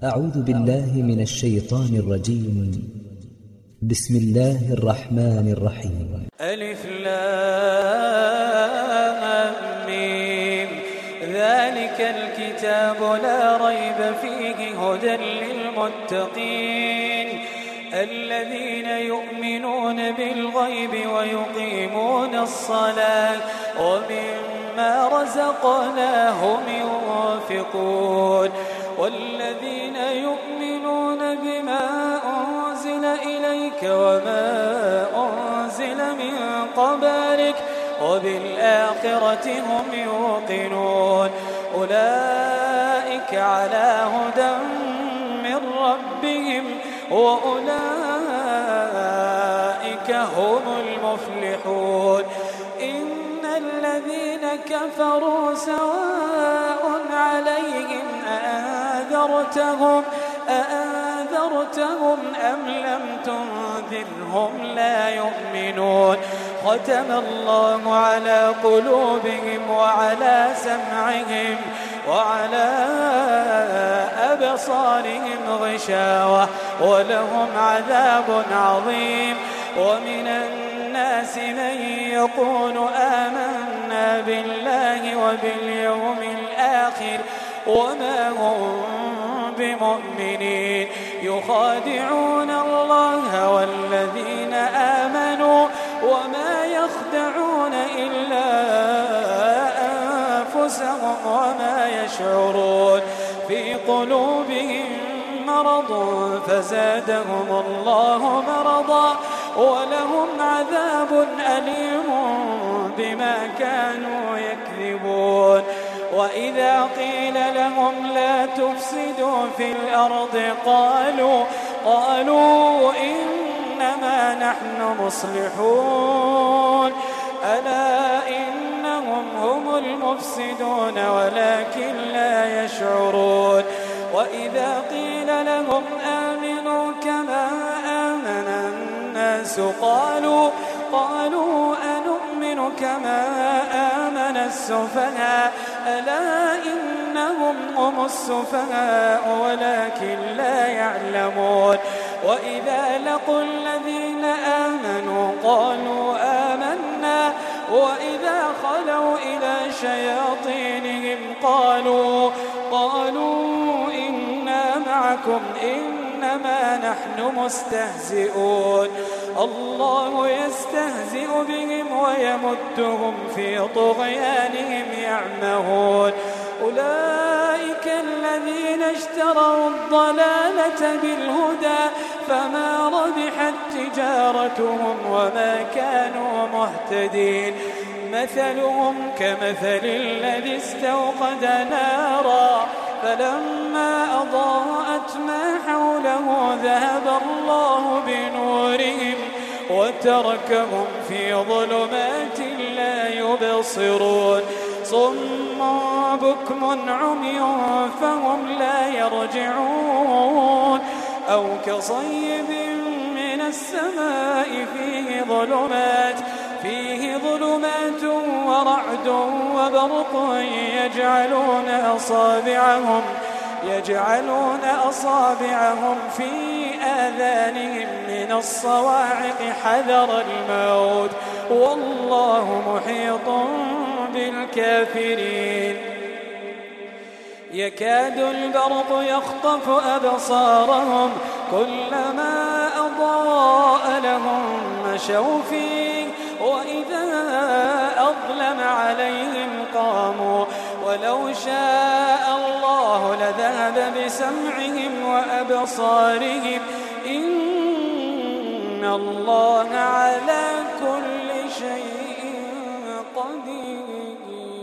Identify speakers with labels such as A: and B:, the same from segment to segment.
A: أعوذ بالله من الشيطان الرجيم. بسم الله الرحمن الرحيم.
B: ألف لام ميم. ذلك الكتاب لا ريب فيه هدى للمتقين الذين يؤمنون بالغيب ويقيمون الصلاة ومما رزقناهم ينفقون والذين يؤمنون بما أنزل إليك وما أنزل من قبلك وبالآخرة هم يوقنون أولئك على هدى من ربهم وأولئك هم المفلحون. إن الذين كفروا سواء عليهم أأنذرتهم أم لم تنذرهم لا يؤمنون. ختم الله على قلوبهم وعلى سمعهم وعلى أبصارهم غشاوة ولهم عذاب عظيم. ومن الناس من يقول آمنا بالله وباليوم الآخر وما هم بمؤمنين يخادعون الله والذين آمنوا وما يخدعون إلا أنفسهم وما يشعرون. في قلوبهم مرض فزادهم الله مرضا ولهم عذاب أليم بما كانوا يكذبون. وإذا قيل لهم لا تفسدوا في الأرض قالوا إنما نحن مصلحون ألا إنهم هم المفسدون ولكن لا يشعرون. وإذا قيل لهم آمنوا كما آمن الناس قالوا أنؤمن كما آمن السفهاء ألا إنهم هم السفهاء ولكن لا يعلمون. وإذا لقوا الذين آمنوا قالوا آمنا وإذا خلوا إلى شياطينهم قالوا إنا معكم إنما نحن مستهزئون. الله يستهزئ بهم ويمدهم في طغيانهم يعمهون. أولئك الذين اشتروا الضلالة بالهدى فما ربحت تجارتهم وما كانوا مهتدين. مثلهم كمثل الذي استوقد نارا فلما أضاءت ما حوله ذهب الله بنورهم وتركهم في ظلمات لا يبصرون. صم بكم عمي فهم لا يرجعون. أو كصيب من السماء فيه ظلمات ورعد وبرق يجعلون أصابعهم في آذانهم من الصواعق حذر الموت والله محيط بالكافرين. يكاد البرق يخطف أبصارهم كلما أضاء لهم مشوا فيه وإذا أظلم عليهم قاموا. ولو شاء الله لذهب بسمعهم وأبصارهم إن الله على كل شيء قدير.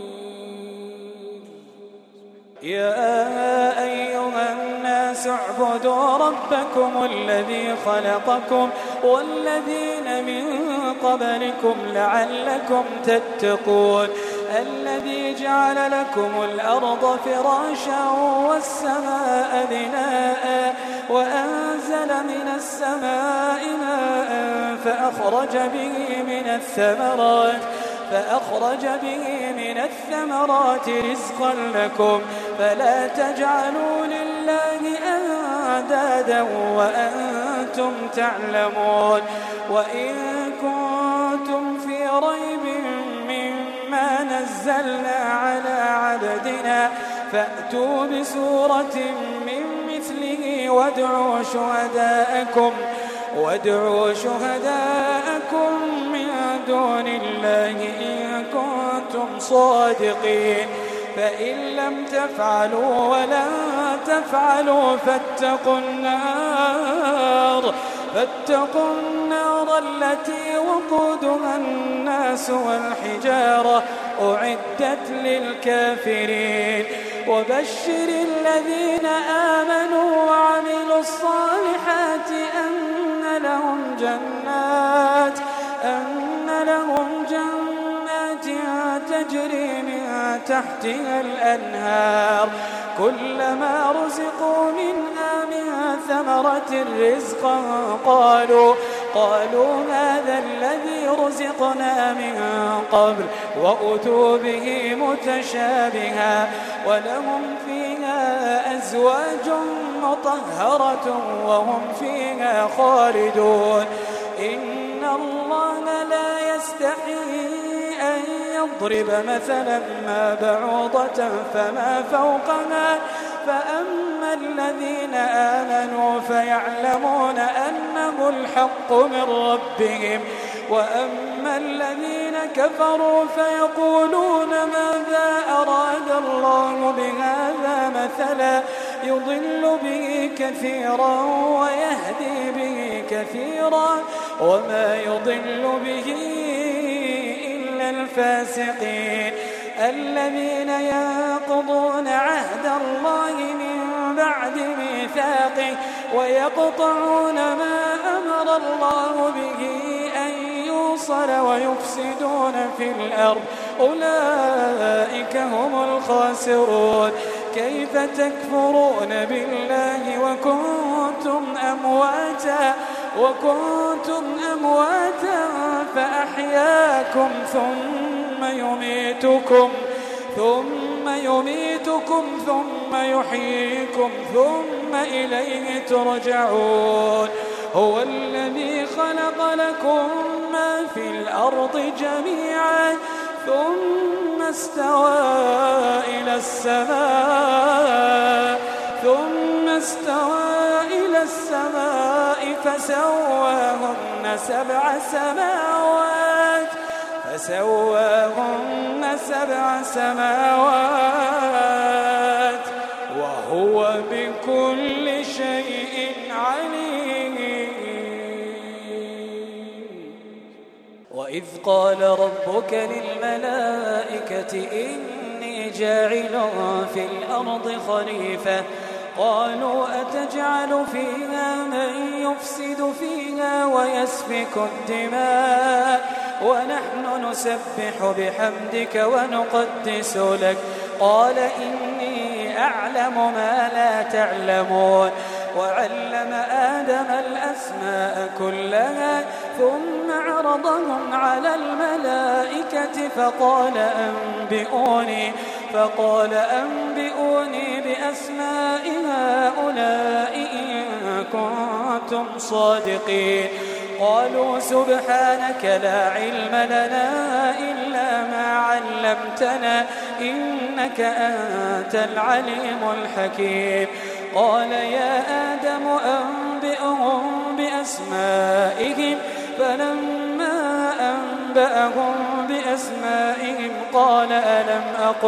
B: يا أيها الناس اعبدوا ربكم الذي خلقكم والذين من قبلكم لعلكم تتقون. الذي جعل لكم الأرض فراشا والسماء بناء وأنزل من السماء ماء فأخرج به من الثمرات رزقا لكم فلا تجعلوا لله أندادا وأنتم تعلمون. وإن كنتم في ريب مما نزلنا على عبدنا فأتوا بسورة من مثله وادعوا شهداءكم من دون الله إن كنتم صادقين. فإن لم تفعلوا ولن تفعلوا فاتقوا النار التي وقودها الناس والحجارة أعدت للكافرين. وبشر الذين آمنوا وعملوا الصالحات أن لهم جنات تجري من تحتها الأنهار كلما رزقوا منها من ثمرة رزقا قالوا هذا الذي رزقنا من قبل وأتوا به متشابها ولهم فيها أزواج مطهرة وهم فيها خالدون. إن الله لا يستحيي أن يضرب مثلا ما بعوضة فما فوقها فأما الذين آمنوا فيعلمون أنه الحق من ربهم وأما الذين كفروا فيقولون ماذا أراد الله بهذا مثلا يضل به كثيرا ويهدي به كثيرا وما يضل به إلا الفاسقين الذين ينقضون عهد الله من بعد ميثاقه ويقطعون ما أمر الله به أن يوصل ويفسدون في الأرض أولئك هم الخاسرون. كيف تكفرون بالله وكنتم أمواتا فأحياكم ثم يميتكم ثم يحييكم ثم إليه ترجعون. هو الذي خلق لكم ما في الأرض جميعا ثم استوى إلى السماء فسواهن سبع سماوات وهو بكل شيء عليم. وإذ قال ربك للملائكة إني جاعل في الأرض خليفة قالوا أتجعل فيها من يفسد فيها ويسفك الدماء ونحن نسبح بحمدك ونقدس لك قال إني أعلم ما لا تعلمون. وعلم آدم الأسماء كلها ثم عرضهم على الملائكة فقال أنبئوني بأسماء هؤلاء إن كنتم صادقين. قالوا سبحانك لا علم لنا إلا ما علمتنا إنك أنت العليم الحكيم. قال يا آدم أنبئهم بأسمائهم فلما أنبأهم بأسمائهم قال ألم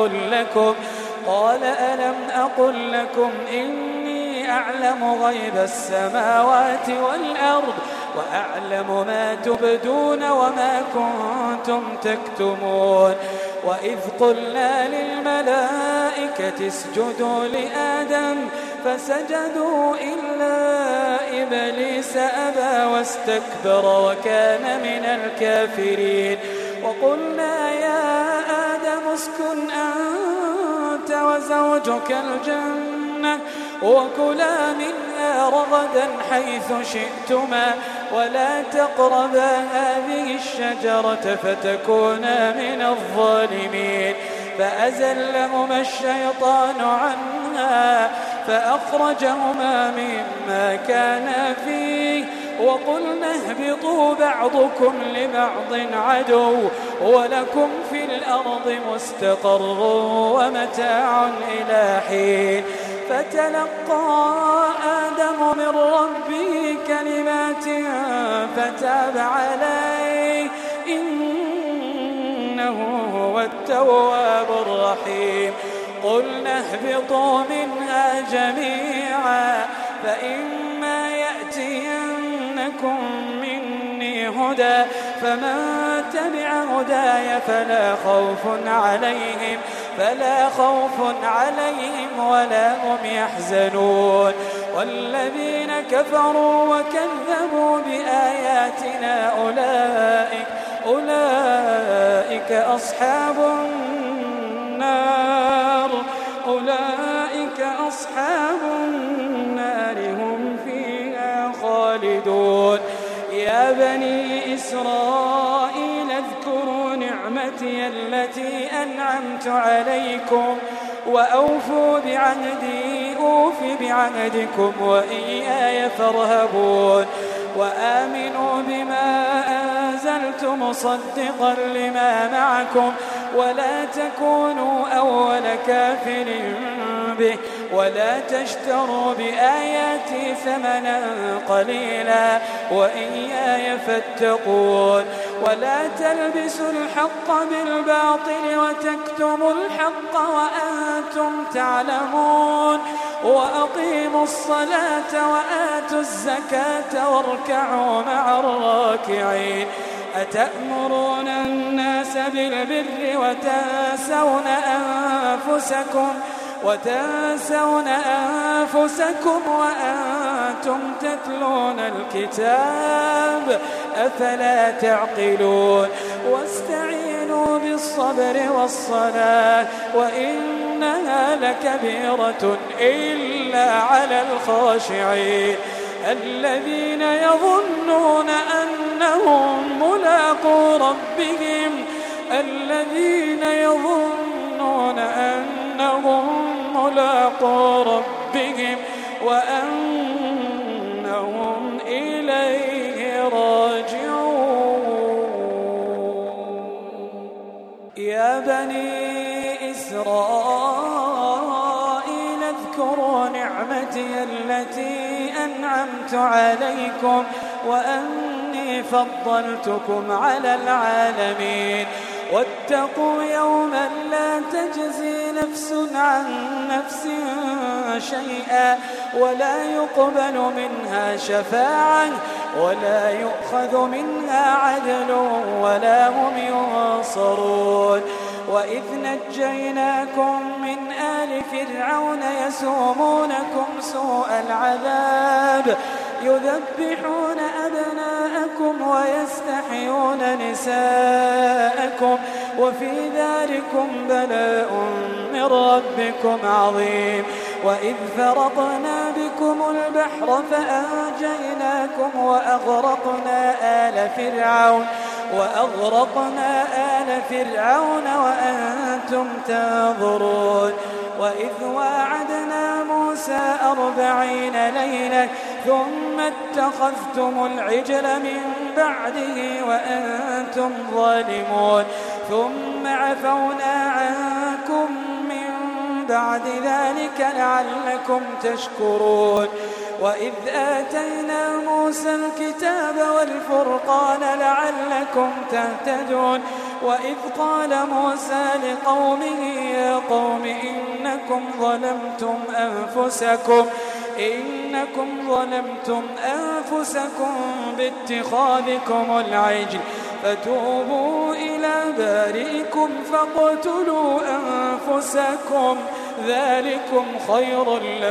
B: أقل لكم إني أعلم غيب السماوات والأرض وأعلم ما تبدون وما كنتم تكتمون. وإذ قلنا للملائكة اسجدوا لآدم فسجدوا إلا إبليس أبى واستكبر وكان من الكافرين. وقلنا يا آدم اسكن أنت وزوجك الجنة وكلا منها رغدا حيث شئتما ولا تقربا هذه الشجرة فتكونا من الظالمين. فأزلهما الشيطان عنها فأخرجهما مما كانا فيه وقلنا اهبطوا بعضكم لبعض عدو ولكم في الأرض مستقر ومتاع إلى حين فتلقى آدم من ربه كلمات فتاب عليه إنه هو التواب الرحيم قلنا اهبطوا منها جميعا فإما يأتينكم مني هدى فمن تبع هداي فلا خوف عليهم ولا هم يحزنون والذين كفروا وكذبوا بآياتنا أولئك أصحاب النار هم فيها خالدون يا بني إسرائيل اذكروا نعمتي التي أنعمت عليكم وأوفوا بعهدي أوف بعهدكم وإياي فارهبون وآمنوا بما أنزلت مصدقا لما معكم ولا تكونوا أول كافر به ولا تشتروا بآياتي ثمنا قليلا وإياي فاتقون ولا تلبسوا الحق بالباطل وتكتموا الحق وأنتم تعلمون وأقيموا الصلاة وآتوا الزكاة واركعوا مع الراكعين أتأمرون الناس بالبر وتنسون أنفسكم وأنتم تتلون الكتاب أفلا تعقلون واستعينوا بالصبر والصلاة وإنها لكبيرة إلا على الخاشعين الذين يظنون أنهم ملاقو ربهم وأنهم إليه راجعون يا بني إسرائيل اذكروا نعمتي التي أنعمت عليكم وأني فضلتكم على العالمين واتقوا يوما لا تجزي نفس عن نفس شيئا ولا يقبل منها شفاعة ولا يؤخذ منها عدل ولا هم ينصرون وإذ نجيناكم من آل فرعون يسومونكم سوء العذاب يذبحون أبناءكم ويستحيون نساءكم وفي ذلكم بلاء من ربكم عظيم وإذ فرقنا بكم البحر فأنجيناكم وأغرقنا آل فرعون وأنتم تنظرون وإذ واعدنا موسى 40 ليلة ثم اتخذتم العجل من بعده وأنتم ظالمون ثم عفونا عنكم من بعد ذلك لعلكم تشكرون وإذ آتينا موسى الكتاب والفرقان لعلكم تهتدون وإذ قال موسى لقومه يا قوم إنكم ظلمتم أنفسكم باتخاذكم العجل فتوبوا إلى بارئكم فاقتلوا أنفسكم ذلكم خير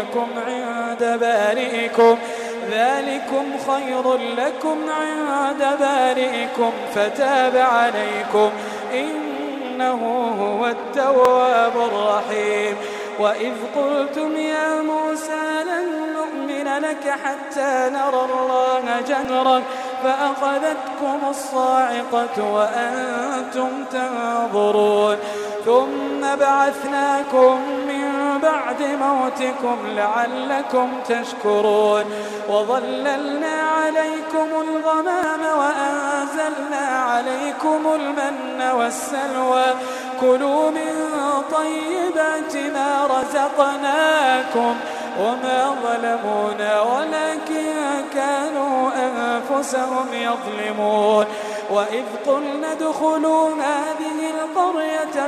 B: لكم عند بارئكم فتاب عليكم إنه هو التواب الرحيم وإذ قلتم يا موسى لن نؤمن لك حتى نرى الله جهرا فأخذتكم الصاعقة وأنتم تنظرون ثم بعثناكم من بعد موتكم لعلكم تشكرون وظللنا عليكم الغمام وأنزلنا عليكم المن والسلوى كلوا من طيبات ما رزقناكم وما ظلمونا ولكن كانوا أنفسهم يظلمون وإذ قلنا ادخلوا هذه القرية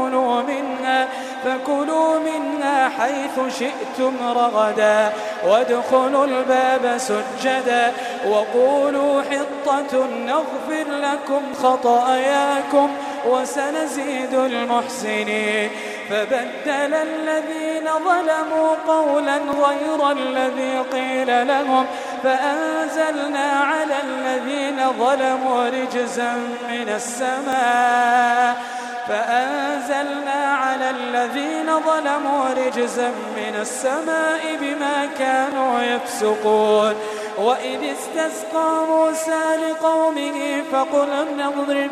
B: فكلوا منها حيث شئتم رغدا وادخلوا الباب سجدا وقولوا حطة نغفر لكم خطاياكم وسنزيد المحسنين فبدل الذين ظلموا قولا غير الذي قيل لهم فأنزلنا على الذين ظلموا رجزا من السماء بما كانوا يفسقون وإذ استسقى موسى لقومه فقلنا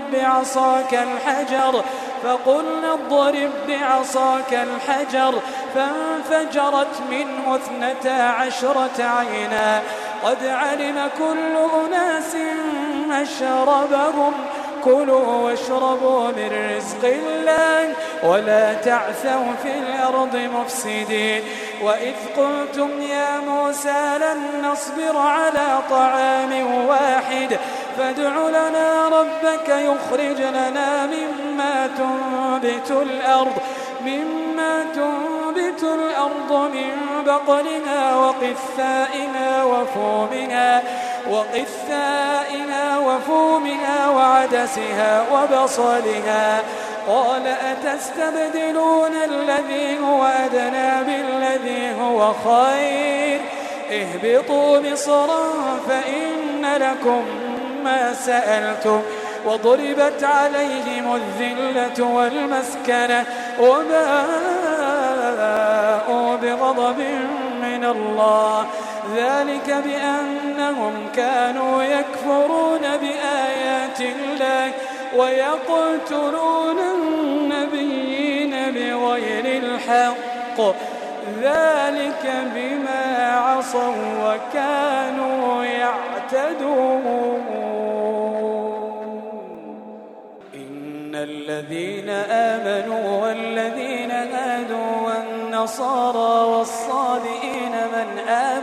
B: اضرب بعصاك الحجر فانفجرت منه 12 عينا قد علم كل أناس مشربهم كلوا واشربوا من رزق الله ولا تعثوا في الأرض مفسدين وإذ قلتم يا موسى لن نصبر على طعام واحد فادع لنا ربك يخرج لنا مما تنبت الأرض من بقلها وقثائها وفومها وعدسها وبصلها قال أتستبدلون الذي هو أدنى بالذي هو خير اهبطوا مصرا فإن لكم ما سألتم وضربت عليهم الذلة والمسكنة وباءوا بغضب من الله ذلك بأنهم كانوا يكفرون بآيات الله ويقتلون النبيين بغير الحق ذلك بما عصوا وكانوا يعتدون إن الذين آمنوا والذين هادوا والنصارى والصابئين من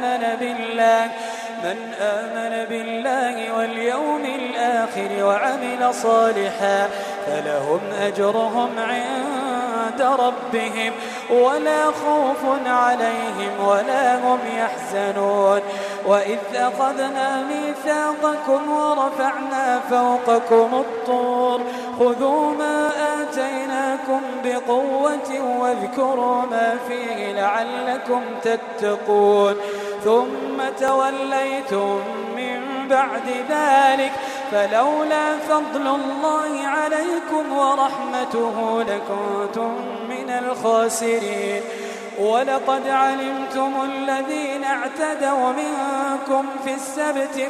B: آمن بالله واليوم الآخر وعمل صالحا فلهم أجرهم عند ربهم ولا خوف عليهم ولا هم يحزنون وإذ أخذنا ميثاقكم ورفعنا فوقكم الطور خذوا ما آتيناكم بقوة واذكروا ما فيه لعلكم تتقون ثم توليتم من بعد ذلك فلولا فضل الله عليكم ورحمته لكنتم من الخاسرين ولقد علمتم الذين اعتدوا منكم في السبت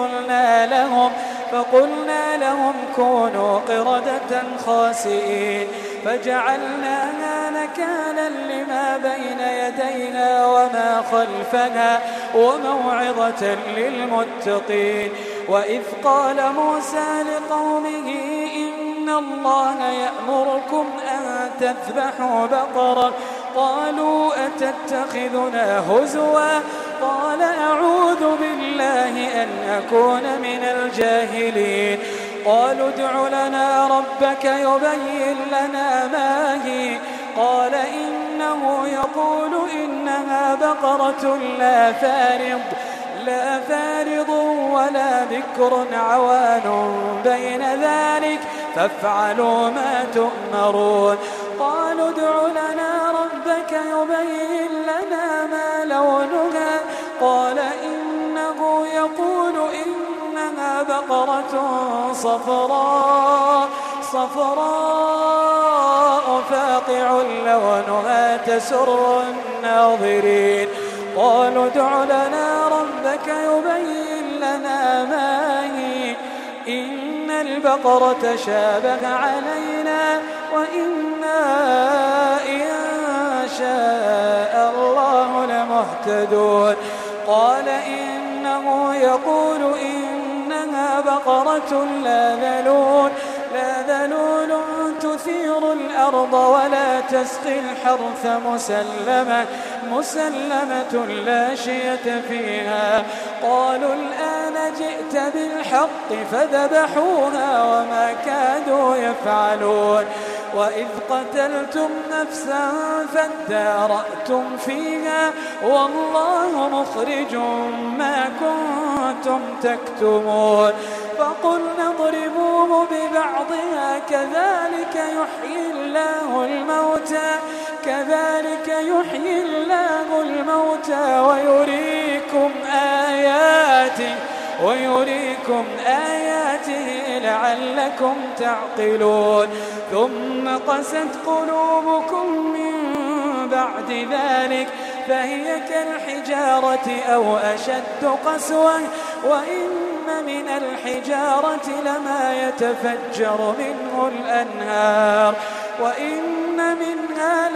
B: فقلنا لهم كونوا قردة خاسئين فجعلناها نكالا لما بين يديها وما خلفها وموعظة للمتقين وإذ قال موسى لقومه إن الله يأمركم أن تذبحوا بقرة قالوا أتتخذنا هزوا قال أعوذ بالله أن أكون من الجاهلين قالوا ادع لنا ربك يبين لنا ما هي قال إنه يقول إنها بقرة لا فارض ولا بكر عوان بين ذلك فافعلوا ما تؤمرون قالوا ادع لنا ربك يبين لنا ما لونها قال إنه يقول إنها بقرة صفراء فاقع لونها تسر الناظرين قالوا ادع لنا ربك يبين لنا ما هي إن البقرة شابه علينا وإنا إن شاء الله لمهتدون. قال إنه يقول إنها بقرة لا ذلول تثير الأرض ولا تسقي الحرث مسلمة لا شية فيها. قالوا الآن جئت بالحق فذبحوها وما كادوا يفعلون. وإذ قتلتم نفسا فادارأتم فيها والله مخرج ما كنتم تكتمون. فقلنا اضربوه ببعضها كذلك يحيي الله الموتى ويريكم آياته لعلكم تعقلون. ثم قست قلوبكم من بعد ذلك فهي كالحجارة أو أشد قسوة وإن من الحجارة لما يتفجر منه الأنهار وإن منها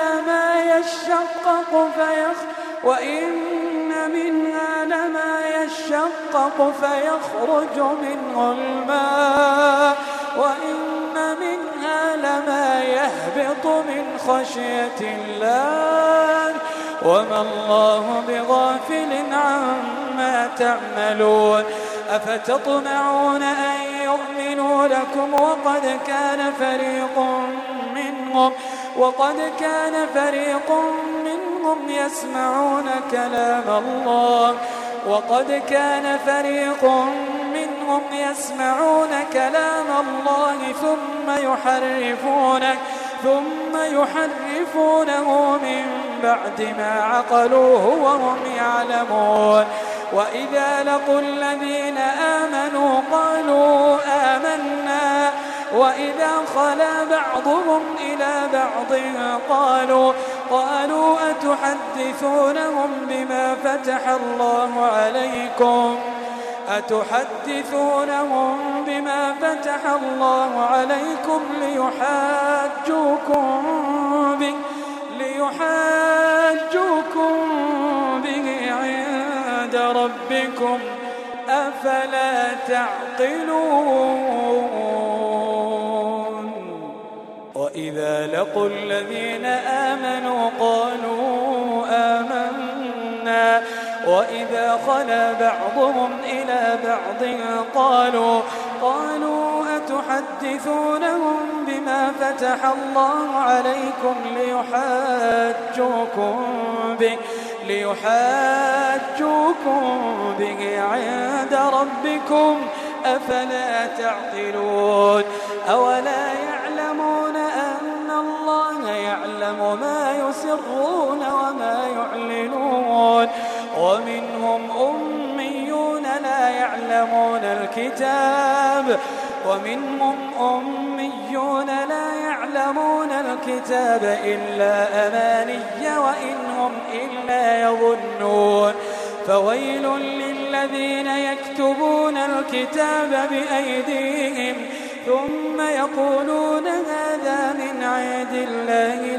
B: لما يشقق فيخرج منه الماء وإن منها لما يهبط من خشية الله وما الله بغافل عما تعملون. أفتطمعون أن يؤمنوا لكم وقد كان فريق منهم يسمعون كلام الله ثم يحرفونه من بعد ما عقلوه وهم يعلمون. وإذا لقوا الذين آمنوا قالوا آمنا وإذا خلا بعضهم إلى بعض قالوا أتحدثونهم بما فتح الله عليكم ليحاجوكم به عند ربكم أفلا تعقلون. وإذا لقوا الذين آمنوا قالوا آمنا وإذا خلا بعضهم إلى بعض قالوا أتحدثونهم بما فتح الله عليكم ليحاجوكم به عند ربكم أفلا تعقلون. أولا يعلمون أن الله يعلم ما يسرون وما يعلنون. ومنهم أميون لا يعلمون الكتاب إلا أماني وإن هم إلا يظنون. فويل للذين يكتبون الكتاب بأيديهم ثم يقولون هذا من عند الله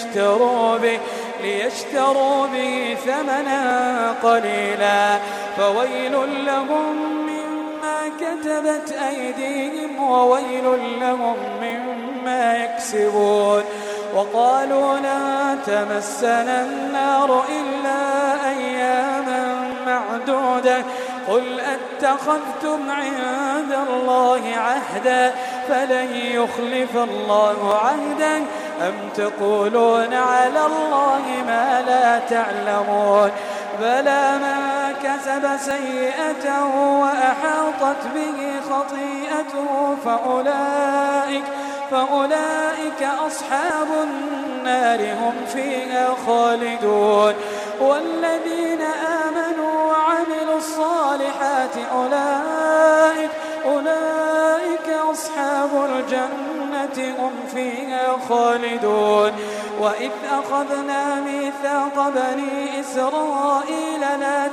B: ليشتروا به ثمنا قليلا فويل لهم مما كتبت أيديهم وويل لهم مما يكسبون. وقالوا لا تمسنا النار إلا أياما معدودة قل أتخذتم عند الله عهدا فلن يخلف الله عهدا أم تقولون على الله ما لا تعلمون. بلى من كسب سيئة وأحاطت به خطيئته فأولئك أصحاب النار هم فيها خالدون. والذين آمنوا وعملوا الصالحات أولئك أصحاب الجنة هم فيها خالدون. وإذ أخذنا ميثاق بني إسرائيل لا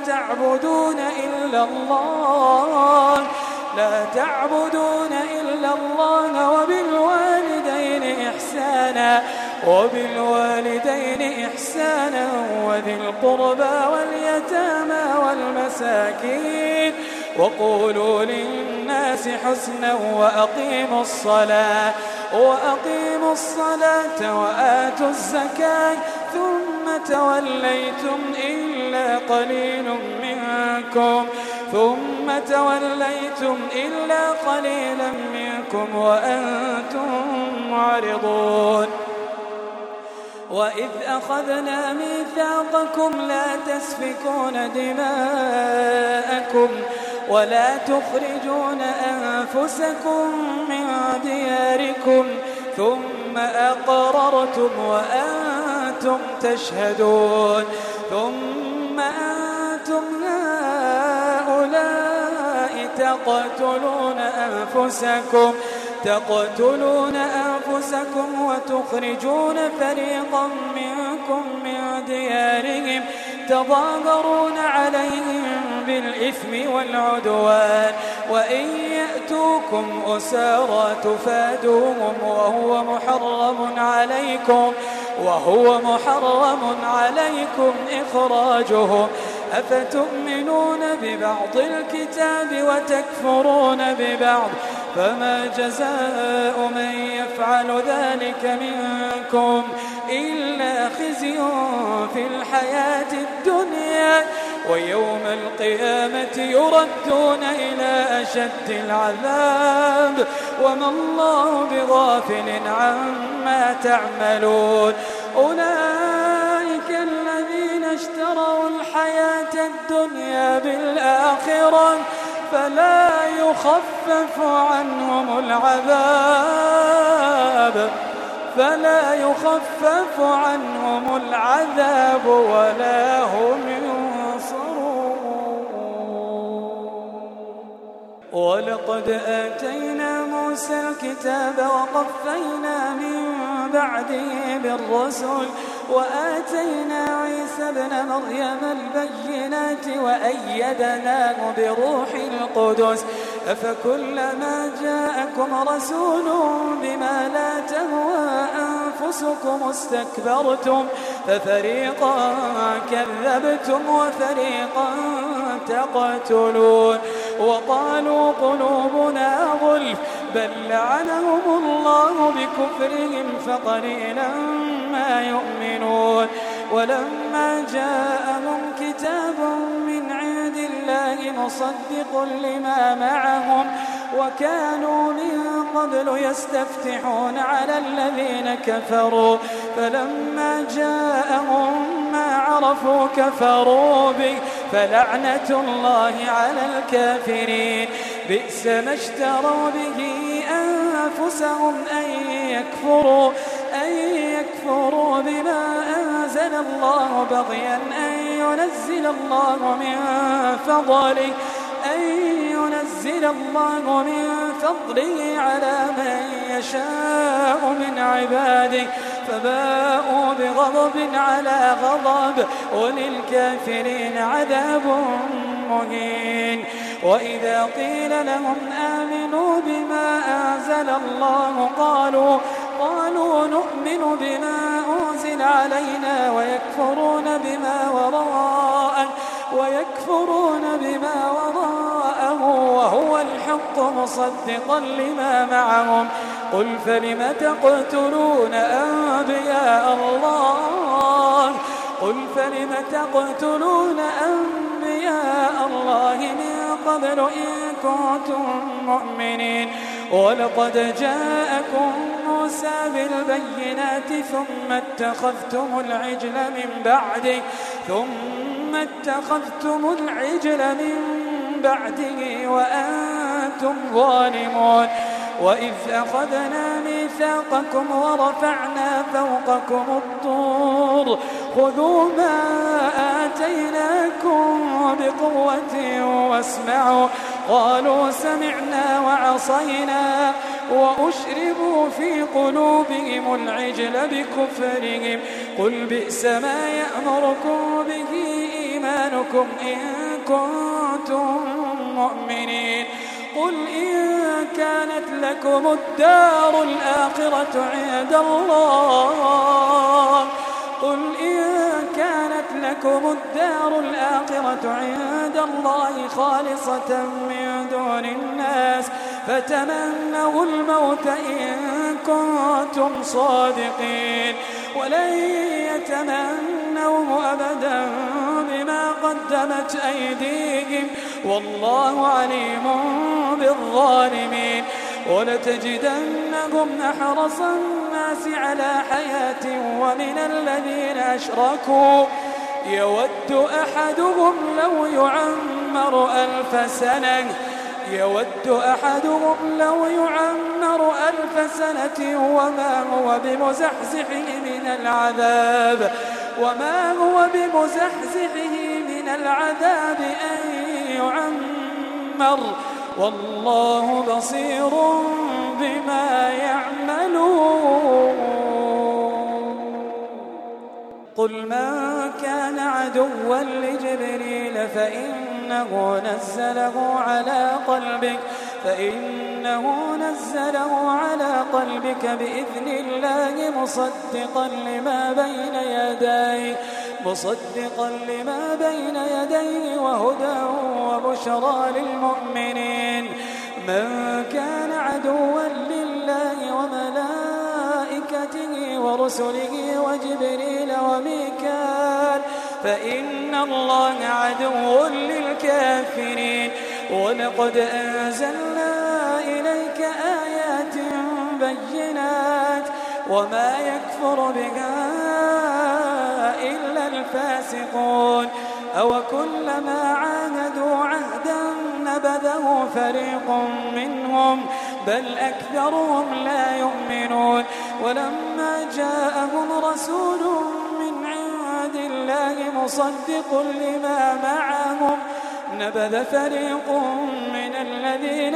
B: تعبدون إلا الله وبالوالدين إحسانا وبالوالدين إحسانا وذي القربى واليتامى والمساكين وقولوا للناس حسنا وأقيموا الصلاة وآتوا الزكاة ثم توليتم إلا قليلا منكم وأنتم معرضون وإذ أخذنا ميثاقكم لا تسفكون دماءكم ولا تخرجون أنفسكم من دياركم ثم أقررتم وأنتم تشهدون ثم أنتم هؤلاء تقتلون أنفسكم وتخرجون فريقا منكم من ديارهم تظاهرون عليهم بالإثم والعدوان وإن يأتوكم أسارى تفادوهم وهو محرم عليكم إخراجهم أفتؤمنون ببعض الكتاب وتكفرون ببعض فما جزاء من يفعل ذلك منكم إلا خزي في الحياة الدنيا ويوم القيامة يردون إلى أشد العذاب وما الله بغافل عما تعملون أولئك الذين اشتروا الحياة الدنيا بالآخرة فلا يخفف عنهم العذاب ولا هم ينصرون. ولقد آتينا موسى الكتاب وقفينا من بعده بالرسل وآتينا عيسى ابن مريم البينات وأيدناه بروح القدس أفكلما جاءكم رسول بما لا تهوى أنفسكم استكبرتم ففريقا كذبتم وفريقا تقتلون وقالوا قلوبنا غلف بل لعنهم الله بكفرهم فقليلا ما يؤمنون ولما جاءهم كتاب من عند الله مصدق لما معهم وكانوا من قبل يستفتحون على الذين كفروا فلما جاءهم ما عرفوا كفروا به فلعنة الله على الكافرين بئس ما اشتروا به أنفسهم أن يكفروا بما أنزل الله بغيا أن ينزل الله من فضله على من يشاء من عباده فباءوا بغضب على غضب وللكافرين عذاب مهين وإذا قيل لهم آمنوا بما أنزل الله قالوا نؤمن بما أنزل علينا ويكفرون بما وراءه وهو الحق مصدقا لما معهم قل فلم تقتلون أنبياء الله من قبل إن كنتم مؤمنين ولقد جاءكم موسى بالبينات ثم اتخذتم العجل من بعده وأنتم ظالمون وإذ أخذنا ميثاقكم ورفعنا فوقكم الطور خذوا ما آتيناكم بقوة واسمعوا قالوا سمعنا وعصينا وأشربوا في قلوبهم العجل بكفرهم قل بئس ما يأمركم به إيمانكم إن كنتم مؤمنين قل إن كانت لكم الدار الآخرة عند الله قل إن كانت لكم الدار الآخرة عند الله خالصة من دون الناس فتمنوا الموت إن كنتم صادقين ولن يتمنوه أبدا بما قدمت أيديهم والله عليم بالظالمين ولتجدنهم أحرص الناس على حياة ومن الذين أشركوا يود أحدهم لو يعمر 1000 سنة وما هو بمزحزحه من العذاب أن يعمر والله بصير بما يعملون قل من كان عدوا لجبريل فإنه نزله على قلبك بإذن الله مصدقا لما بين يديه وهدى وبشرى للمؤمنين من كان عدوا لله وملائكته ورسله وجبريل وميكال فإن الله عدو للكافرين ولقد أنزلنا إليك آيات بينات وما يكفر بها إلا الفاسقون أوكلما عاهدوا عهدا نبذه فريق منهم بل أكثرهم لا يؤمنون ولما جاءهم رسول من عند الله مصدق لما معهم نبذ فريق من الذين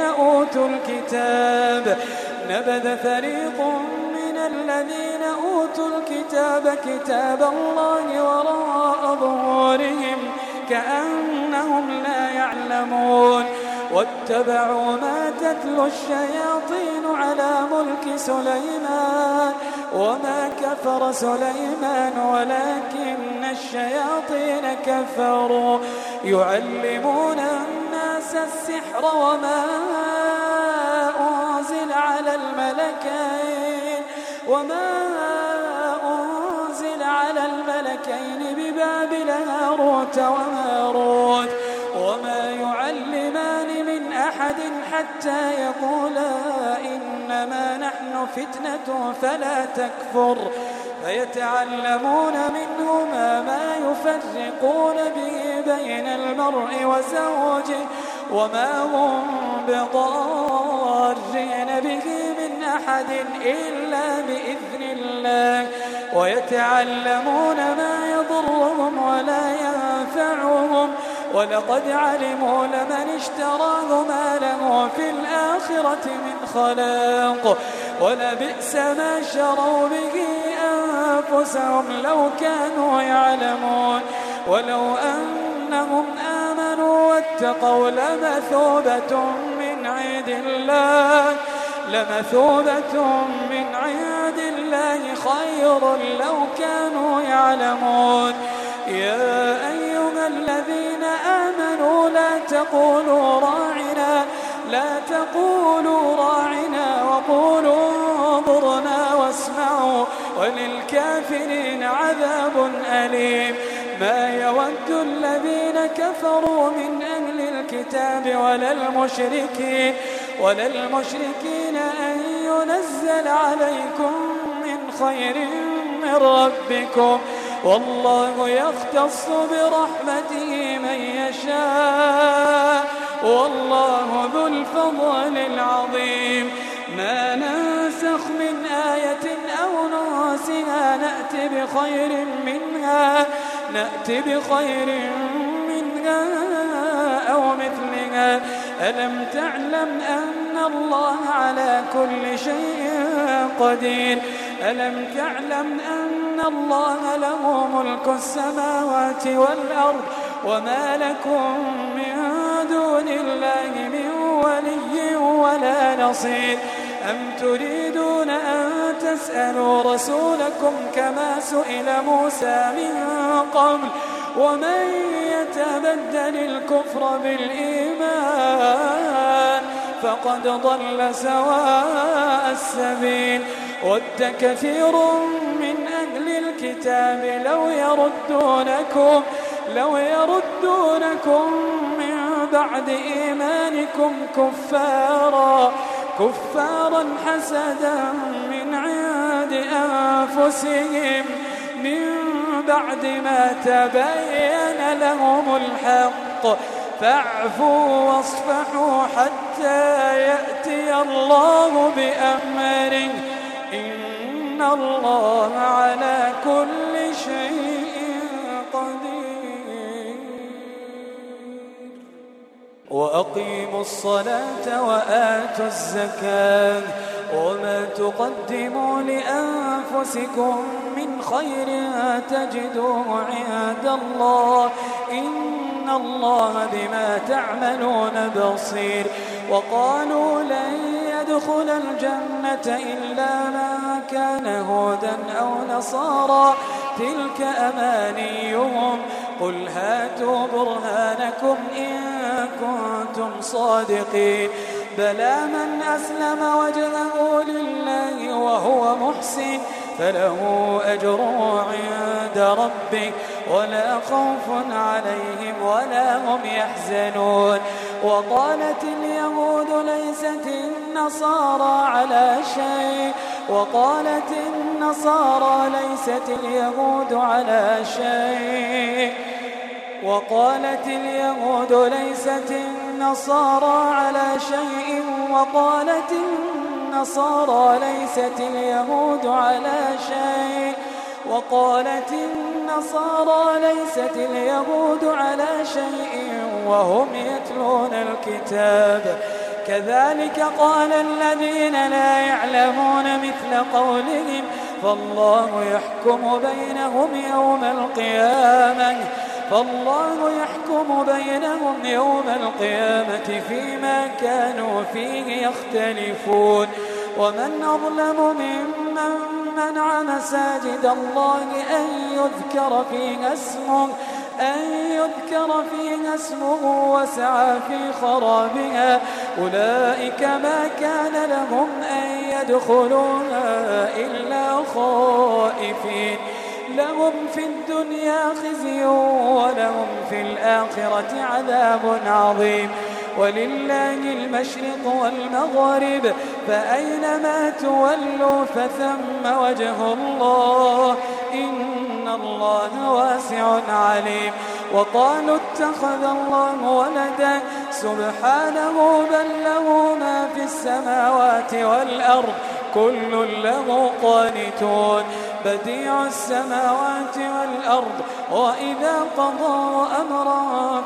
B: أوتوا الكتاب كتاب الله وراء ظهورهم كأنهم لا يعلمون واتبعوا ما تتلو الشياطين على ملك سليمان وما كفر سليمان ولكن الشياطين كفروا يعلمون الناس السحر وما أنزل على الملكين ببابل هاروت وماروت وما يعلمان من أحد حتى يقولا إنما نحن فتنة فلا تكفر فيتعلمون منهما ما يفرقون به بين المرء وزوجه وما هم بضارين به من أحد إلا بإذن الله ويتعلمون ما يضرهم ولا ينفعهم ولقد علموا لمن اشتراه ما له في الآخرة من خلاق ولبئس ما شروا به أنفسهم لو كانوا يعلمون ولو أنهم آمنوا واتقوا لمثوبة من عند الله خير لو كانوا يعلمون يا أيها الذين آمنوا لا تقولوا راعنا وقولوا انظرنا واسمعوا وللكافرين عذاب أليم ما يود الذين كفروا من أهل الكتاب ولا المشركين أن ينزل عليكم من خير من ربكم والله يختص برحمته من يشاء والله ذو الفضل العظيم ما ننسخ من آية أو ننسها نأتي بخير منها أو مثلها ألم تعلم أن الله على كل شيء قدير ألم تعلم أن الله له ملك السماوات والأرض وما لكم من دون الله من ولي ولا نصير أم تريدون أن تسألوا رسولكم كما سئل موسى من قبل ومن يتبدل الكفر بالإيمان فقد ضل سواء السبيل ود كثير من أهل الكتاب لو يردونكم من بعد إيمانكم كفارا حسدا من عند أنفسهم من بعد ما تبين لهم الحق فاعفوا واصفحوا حتى يأتي الله بأمره إن الله على كل شيء قدير وأقيموا الصلاة وآتوا الزكاة وما تقدموا لأنفسكم من خير تجدوه عند الله إن الله بما تعملون بصير وقالوا لن يدخل الجنة إلا من كان هودا أو نصارى تلك أمانيهم قل هاتوا برهانكم إن كنتم صادقين بلى من أسلم وجهه لله وهو محسن فله أجره عند ربه ولا خوف عليهم ولا هم يحزنون وقالت اليهود ليست النصارى على شيء وقالت النصارى ليست اليهود على شيء وقالت اليهود ليست النصارى على شيء وقالت النصارى ليست اليهود على شيء وقالت النصارى ليست اليهود على شيء وهم يتلون الكتاب كذلك قال الذين لا يعلمون مثل قولهم فالله يحكم بينهم يوم القيامة فيما كانوا فيه يختلفون ومن أظلم ممن منع مساجد الله أن يذكر فيها اسمه وسعى في خرابها أولئك ما كان لهم أن يدخلوها إلا خائفين لهم في الدنيا خزي ولهم في الآخرة عذاب عظيم ولله المشرق والمغرب فأينما تولوا فثم وجه الله إن الله واسع عليم وقالوا اتخذ الله ولدا سبحانه بل له ما في السماوات والأرض كل له قانتون بديع السماوات والأرض وإذا قضى أمرا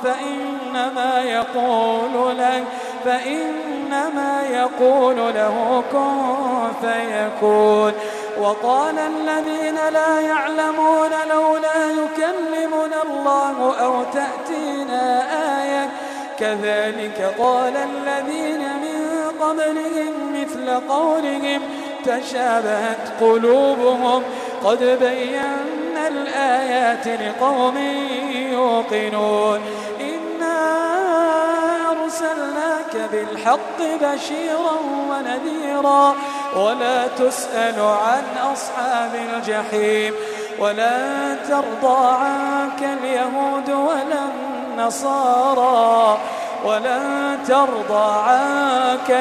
B: فإنما يقول له كن فيكون وقال الذين لا يعلمون لولا يكلمنا الله أو تأتينا آية كذلك قال الذين من قبلهم مثل قولهم تشابهت قلوبهم قد بينا الآيات لقوم يوقنون إنا أرسلناك بالحق بشيرا ونذيرا ولا تسأل عن أصحاب الجحيم ولن ترضى عنك اليهود ولن ترضى عنك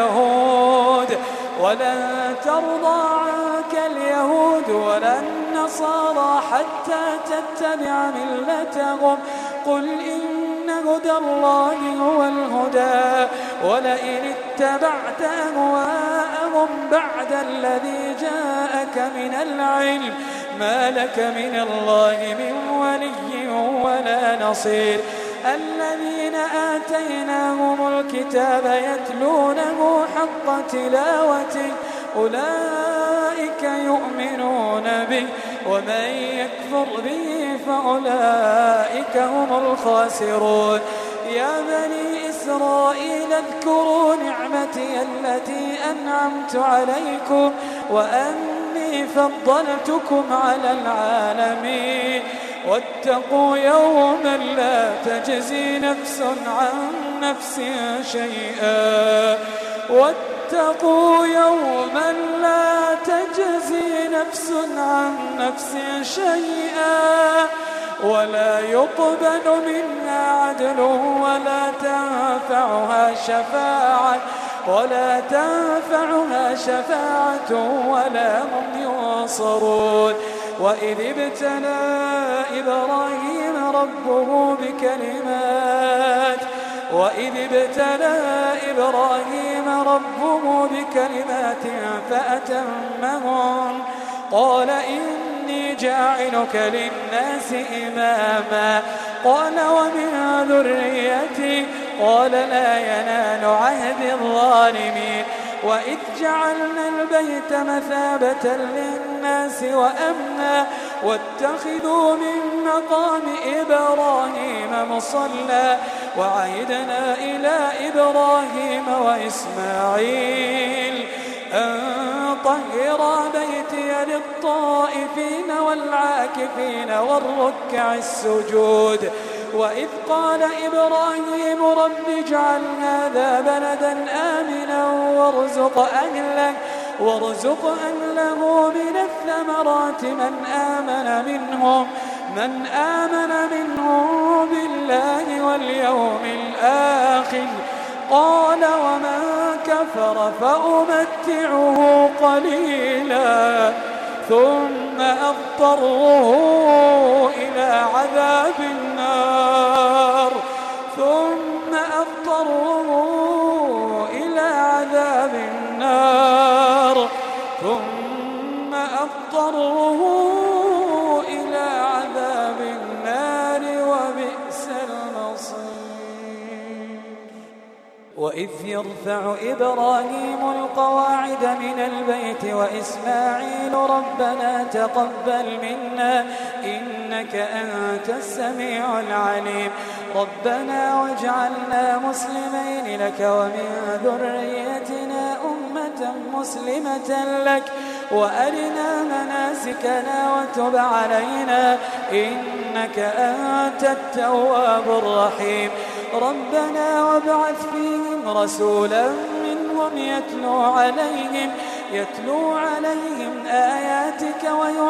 B: اليهود ولا النصارى حتى تتبع ملتهم قل إن هدى الله هو الهدى ولئن اتبعت أهواءهم بعد الذي جاءك من العلم ما لك من الله من ولي ولا نصير الذين آتيناهم الكتاب يتلونه حق تلاوته أولئك يؤمنون به ومن يكفر به فأولئك هم الخاسرون يا بني إسرائيل اذكروا نعمتي التي أنعمت عليكم وأني فضلتكم على العالمين واتقوا يوما لا تجزي نفس عن نفس شيئا واتقوا يوما لا تجزي نفس عن نفس شيئا ولا يقبل منها عدل ولا تنفعها شفاعة ولا هم ينصرون. وإذ ابتلى إبراهيم ربه بكلمات فأتمهن قال إني جاعلك للناس إماما قال ومن ذريتي قال لا ينال عهد الظالمين. وإذ جعلنا البيت مثابة للناس وأمنا واتخذوا من مقام إبراهيم مصلى وعهدنا إلى إبراهيم وإسماعيل أن طهرا بيتي للطائفين والعاكفين والركع السجود. وإذ قال إبراهيم رب اجعل هذا بلدا آمنا وارزق أهله من الثمرات من آمن منهم بالله واليوم الآخر قال ومن كفر فأمتعه قليلا ثم أضطره إلى عذاب النار وبئس المصير. وإذ يرفع إبراهيم القواعد من البيت وإسماعيل ربنا تقبل منا إنك أنت السميع العليم ربنا واجعلنا مسلمين لك ومن ذريتنا أمة مسلمة لك وأرنا مناسكنا وتب علينا إنك أنت التواب الرحيم ربنا وابعث فيهم رسولا منهم يتلو عليهم آياتك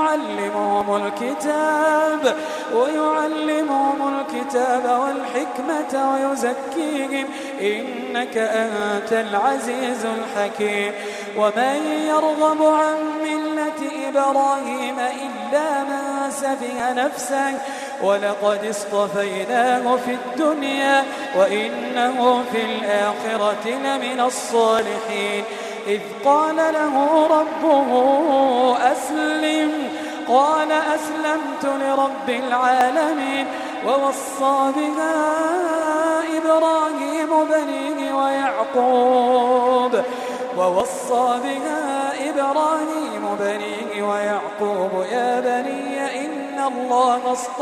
B: ويعلمهم الكتاب والحكمة ويزكيهم إنك أنت العزيز الحكيم. ومن يرغب عن ملة إبراهيم إلا من سفه نفسه ولقد اصطفيناه في الدنيا وإنه في الآخرة لمن الصالحين. إذ قال له ربه أسلم قال أسلمت لرب العالمين ووصى بها إبراهيم بنيه ويعقوب يا بني إن الله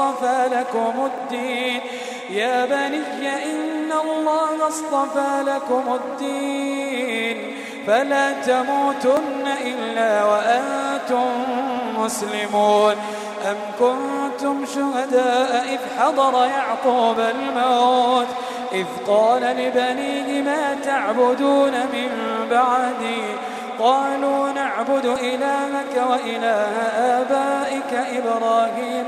B: اصطفى لكم الدين فلا تموتن إلا وأنتم مسلمون. أم كنتم شهداء إذ حضر يعقوب الموت إذ قال لبنيه ما تعبدون من بعدي قالوا نعبد إلهك وإله آبائك إبراهيم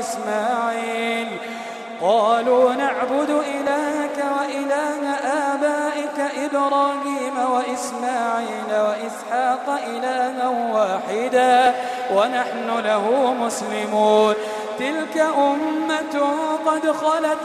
B: وإسماعيل وإسحاق إلها واحدا ونحن له مسلمون. تلك أمة قد خلت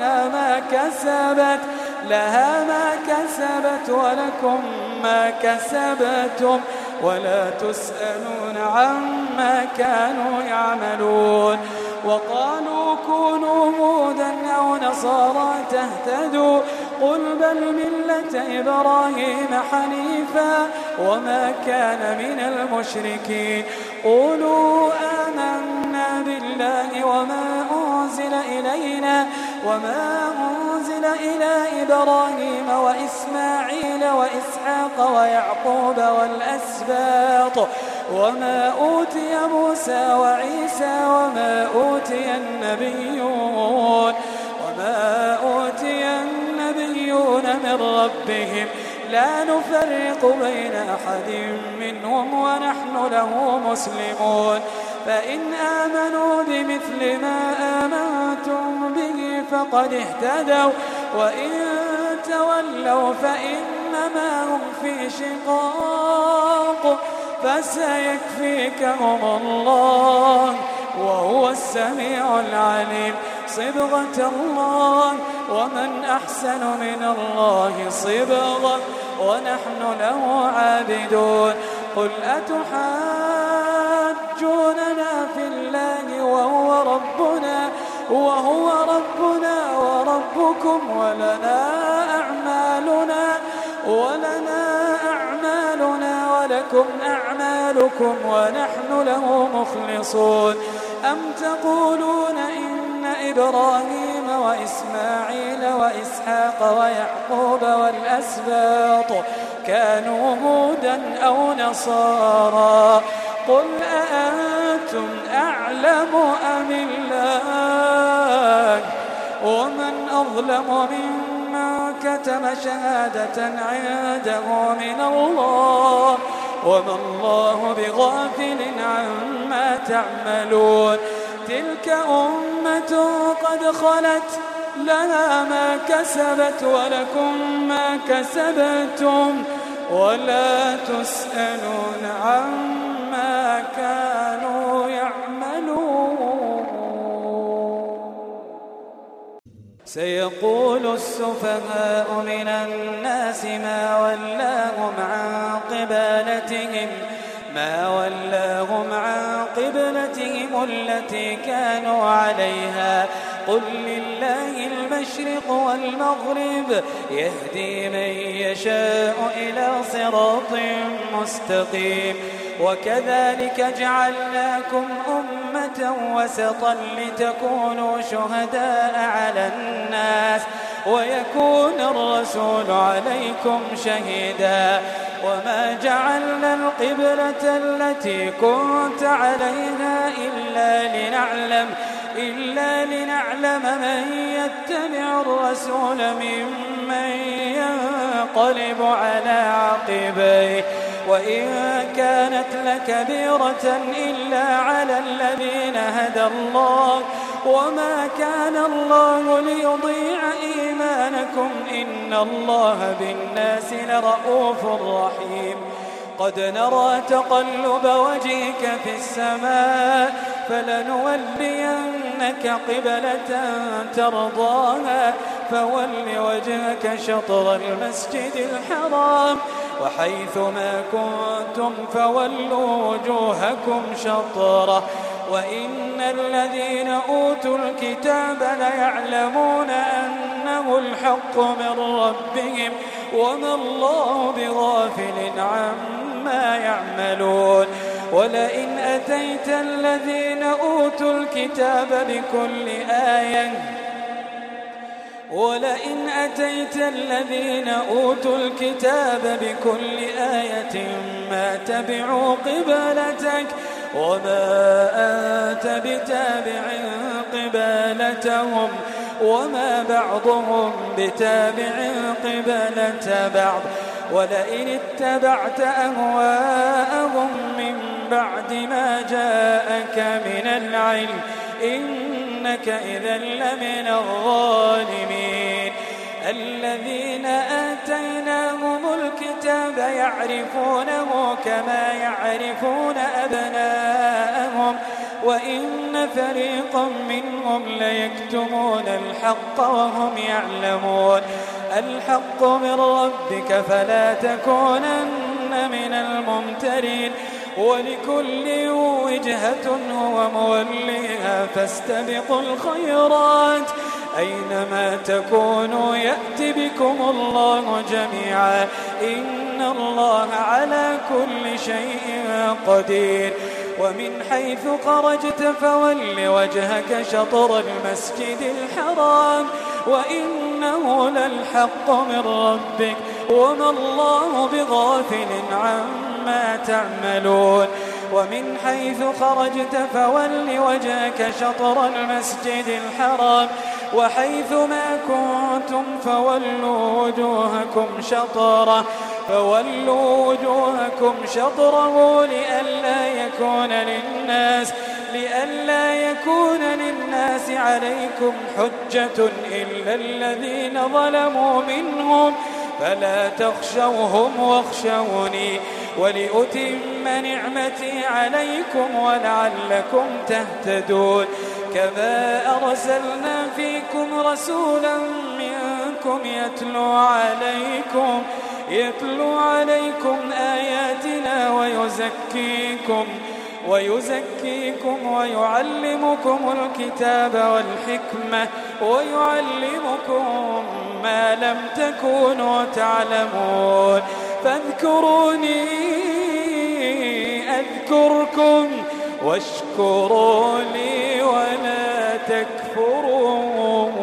B: لها ما كسبت ولكم ما كسبتم ولا تسألون عما كانوا يعملون. وقالوا كونوا هودا أو نصارى تهتدوا قل بل ملة إبراهيم حنيفا وما كان من المشركين. قولوا آمنا بالله وما أنزل إلينا وما أنزل إلى إبراهيم وإسماعيل وإسحاق ويعقوب والأسباط وما أوتي موسى وعيسى وما أوتي النبيون من ربهم لا نفرق بين أحد منهم ونحن له مسلمون فإن آمنوا بمثل ما آمنتم به فقد اهتدوا وإن تولوا فإنما هم في شقاق فسيكفيكهم الله وهو السميع العليم صبغة الله ومن أحسن من الله صبغة ونحن له عابدون قل أتحاجوننا في الله وهو ربنا وربكم ولنا أعمالنا ولكم أعمالكم ونحن له مخلصون أم تقولون إن إبراهيم وإسماعيل وإسحاق ويعقوب والأسباط كانوا هودا أو نصارى قل أأنتم أعلم أم الله ومن أظلم ممن كتم شهادة عنده من الله وما الله بغافل عما تعملون تلك أمة قد خلت لها ما كسبت ولكم ما كسبتم ولا تسألون عما كانوا يعملون سيقول السفهاء من الناس ما ولاهم عن قبلتهم التي كانوا عليها قل لله المشرق والمغرب يهدي من يشاء إلى صراط مستقيم وكذلك جعلناكم أمة وسطا لتكونوا شهداء على الناس ويكون الرسول عليكم شهيدا وما جعلنا القبلة التي كنت عليها إلا لنعلم من يتبع الرسول ممن ينقلب على عقبيه وإن كانت لكبيرة إلا على الذين هدى الله وما كان الله ليضيع إيمانكم إن الله بالناس لرؤوف رحيم قد نرى تقلب وجهك في السماء فلنولينك قبلة ترضاها فول وجهك شطر المسجد الحرام وحيث ما كنتم فولوا وجوهكم شطره وإن الذين أوتوا الكتاب ليعلمون أنه الحق من ربهم وما الله بغافل عما يعملون ولئن أتيت الذين أوتوا الكتاب بكل آية ما تبعوا قبلتك وما أنت بتابع قبلتهم وما بعضهم بتابع قبلة بعض ولئن اتبعت أهواءهم من بعد ما جاءك من العلم إنك إذا لمن الظالمين الذين آتيناهم الكتاب يعرفونه كما يعرفون أبناءهم وإن فريقا منهم ليكتمون الحق وهم يعلمون الحق من ربك فلا تكونن من الممترين ولكل وجهة هو موليها فاستبقوا الخيرات أينما تكونوا يأتي بكم الله جميعا إن الله على كل شيء قدير ومن حيث خرجت فول وجهك شطر المسجد الحرام وإنه للحق من ربك وما الله بغافل عما تعملون ومن حيث خرجت فول وجهك شطر المسجد الحرام وحيث ما كنتم فولوا وجوهكم شطره لئلا يكون للناس عليكم حجة إلا الذين ظلموا منهم فلا تخشوهم واخشوني ولأتم نعمتي عليكم ولعلكم تهتدون كما أرسلنا فيكم رسولا منكم يتلو عليكم آياتنا ويزكيكم ويعلمكم الكتاب والحكمة ويعلمكم ما لم تكونوا تعلمون فاذكروني أذكركم واشكروا لي ولا تكفرون.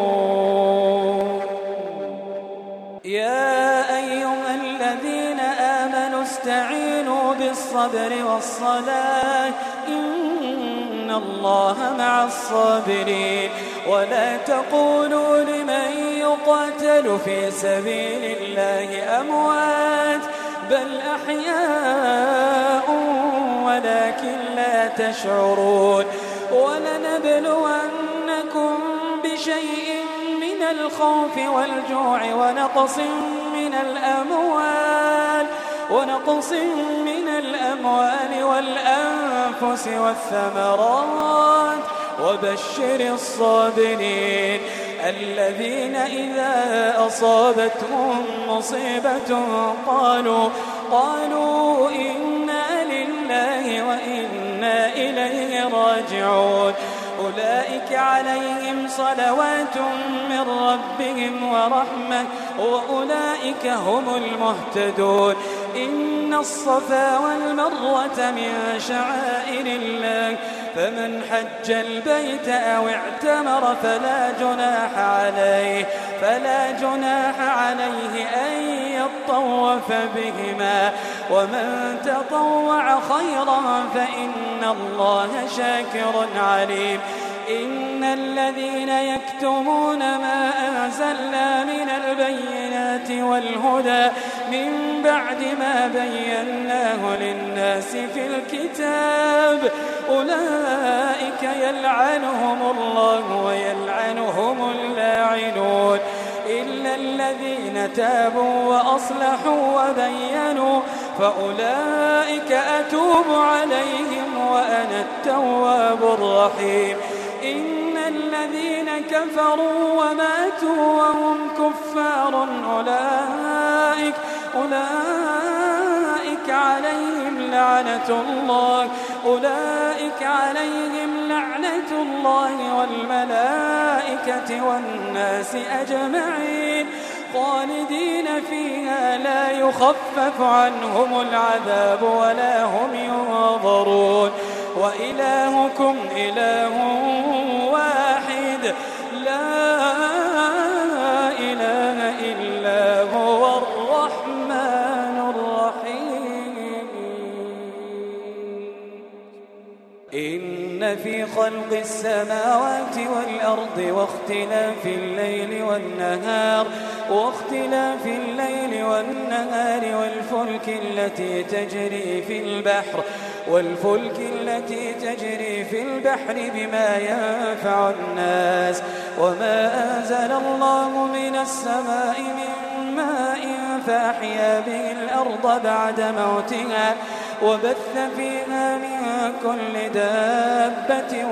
B: يا أيها الذين آمنوا استعينوا بالصبر والصلاة إن الله مع الصابرين ولا تقولوا لمن يقاتل في سبيل الله أموات بل أحياء ولكن لا تشعرون ولنبلونكم بشيء من الخوف والجوع ونقص من الأموال والأنفس والثمرات وبشر الصابرين الذين إذا أصابتهم مصيبة قالوا إنا لله وإنا إليه راجعون أولئك عليهم صلوات من ربهم ورحمة وأولئك هم المهتدون إن الصفا والمروة من شعائر الله فمن حج البيت أو اعتمر فلا جناح عليه أن يطوف بهما ومن تطوع خيرا فإن الله شاكر عليم إن الذين يكتمون ما أنزلنا من البينات والهدى من بعد ما بيناه للناس في الكتاب أولئك يلعنهم الله ويلعنهم اللاعنون إلا الذين تابوا وأصلحوا وبينوا فأولئك أتوب عليهم وأنا التواب الرحيم إن الذين كفروا وماتوا وهم كفار أولئك عليهم لعنة الله والملائكة والناس أجمعين خالدين فيها لا يخفف عنهم العذاب ولا هم ينظرون وإلهكم إله واحد لا إله إلا هو الرحمن الرحيم إن في خلق السماوات والأرض واختلاف الليل والنهار والفلك التي تجري في البحر بما ينفع الناس وما أنزل الله من السماء من ماء فأحيا به الأرض بعد موتها وبث فيها من كل دابة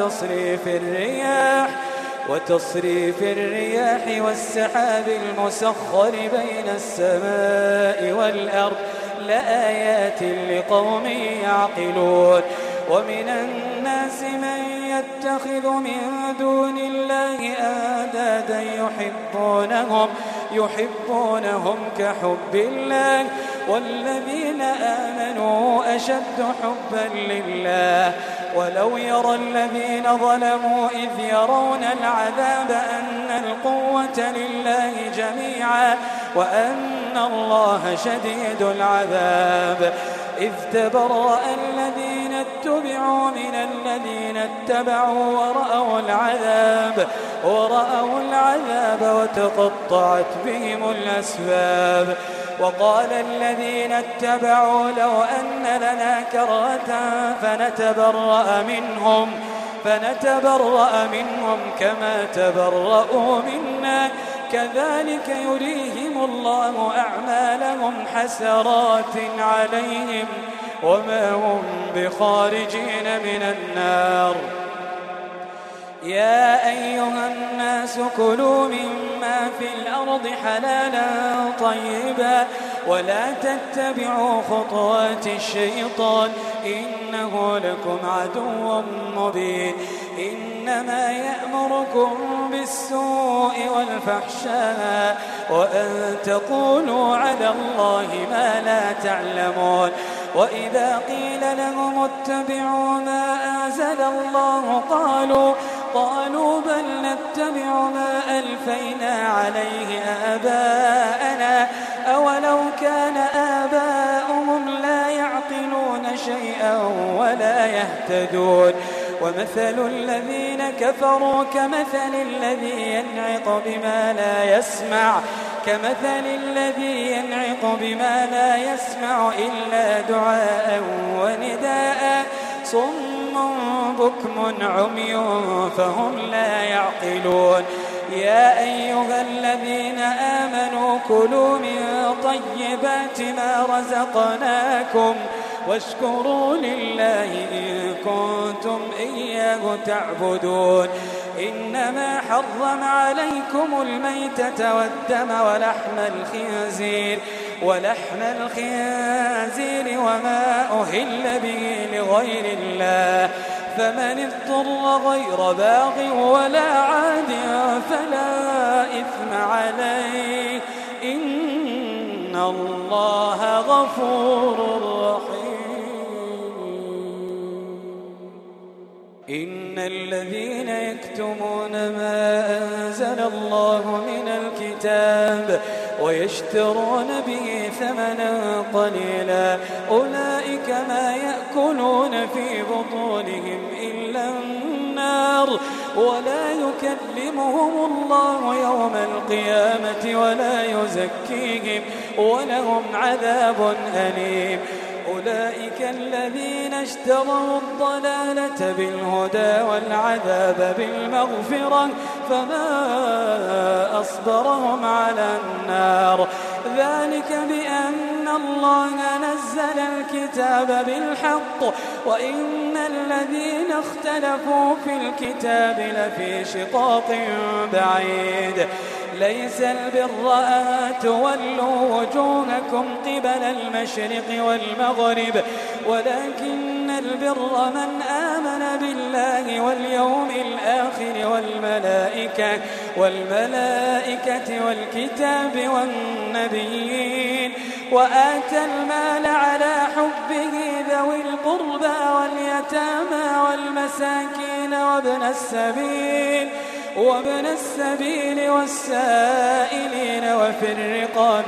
B: وتصريف الرياح والسحاب المسخر بين السماء والأرض لآيات لقوم يعقلون ومن الناس من يتخذ من دون الله أندادا يحبونهم كحب الله والذين آمنوا أشد حبا لله. ولو يرى الذين ظلموا إذ يرون العذاب أن القوة لله جميعا وأن الله شديد العذاب. إذ تبرأ الذين اتبعوا من الذين اتبعوا ورأوا العذاب وتقطعت بهم الأسباب. وقال الذين اتبعوا لو أن لنا كرة فنتبرأ منهم كما تبرؤوا منا كذلك يريهم الله أعمالهم حسرات عليهم وما هم بخارجين من النار. يا أيها الناس كلوا مما في الأرض حلالا طيبا ولا تتبعوا خطوات الشيطان إنه لكم عدو مبين. إنما يأمركم بالسوء والفحشاء وأن تقولوا على الله ما لا تعلمون. وإذا قيل لهم اتبعوا ما أنزل الله قالوا بل نتبع ما ألفينا عليه آباءنا أولو كان آباؤهم لا يعقلون شيئا ولا يهتدون. ومثل الذين كفروا كمثل الذي ينعق بما لا يسمع إلا دعاء ونداء صم بكم عمي فهم لا يعقلون. يا أيها الذين آمنوا كلوا من طيبات ما رزقناكم واشكروا لله إن كنتم إياه تعبدون. إنما حرم عليكم الميتة والدم ولحم الخنزير وما أهل به لغير الله فمن اضطر غير باغ ولا عاد فلا إثم عليه إن الله غفور رحيم. إن الذين يكتمون ما أنزل الله من الكتاب ويشترون به ثمنا قليلا أولئك ما يأكلون في بطونهم إلا النار ولا يكلمهم الله يوم القيامة ولا يزكيهم ولهم عذاب أليم. أولئك الذين اشتروا الضلالة بالهدى والعذاب بالمغفرة فما أصبرهم على النار ذلك بأن الله نزل الكتاب بالحق وإن الذين اختلفوا في الكتاب لفي شقاق بعيد. ليس البر أن تولوا وجوهكم قبل المشرق والمغرب ولكن البر من آمن بالله واليوم الآخر والملائكة والكتاب والنبيين وآتى المال على حبه ذوي القربى واليتامى والمساكين وابن السبيل والسائلين وفي الرقاب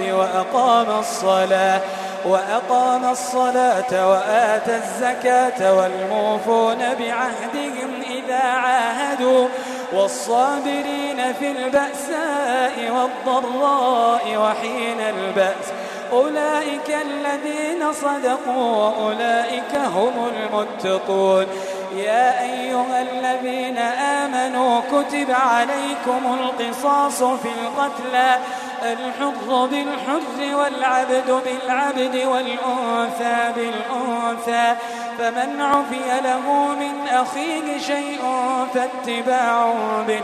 B: وأقام الصلاة وآتى الزكاة والموفون بعهدهم إذا عاهدوا والصابرين في البأساء والضراء وحين البأس أولئك الذين صدقوا وأولئك هم المتقون. يا أيها الذين آمنوا كتب عليكم القصاص في القتلى الحر بالحر والعبد بالعبد والأنثى بالأنثى فمن عفي له من أخيه شيء فاتباع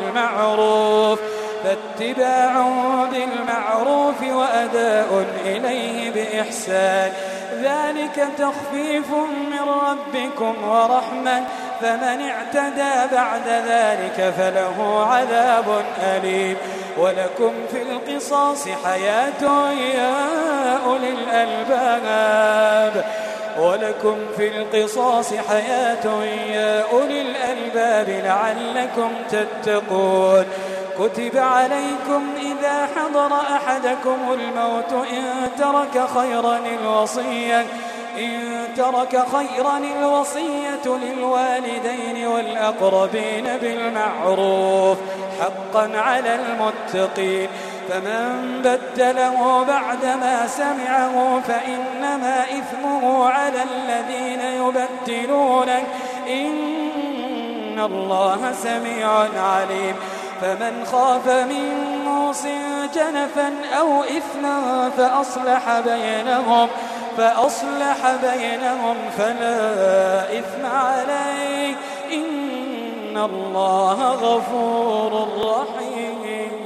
B: بالمعروف وأداء إليه بإحسان ذلك تخفيف من ربكم ورحمة فمن اعتدى بعد ذلك فله عذاب أليم. ولكم في القصاص حياة يا أولي الألباب ولكم في القصاص حياة يا أولي الألباب لعلكم تتقون كتب عليكم إذا حضر أحدكم الموت إن ترك خيرا الوصية للوالدين والأقربين بالمعروف حقا على المتقين فمن بدله بعدما سمعه فإنما إثمه على الذين يبدلونه إن الله سميع عليم فمن خاف من موص جنفا أو إثما فأصلح بينهم فلا إثم عليه إن الله غفور رحيم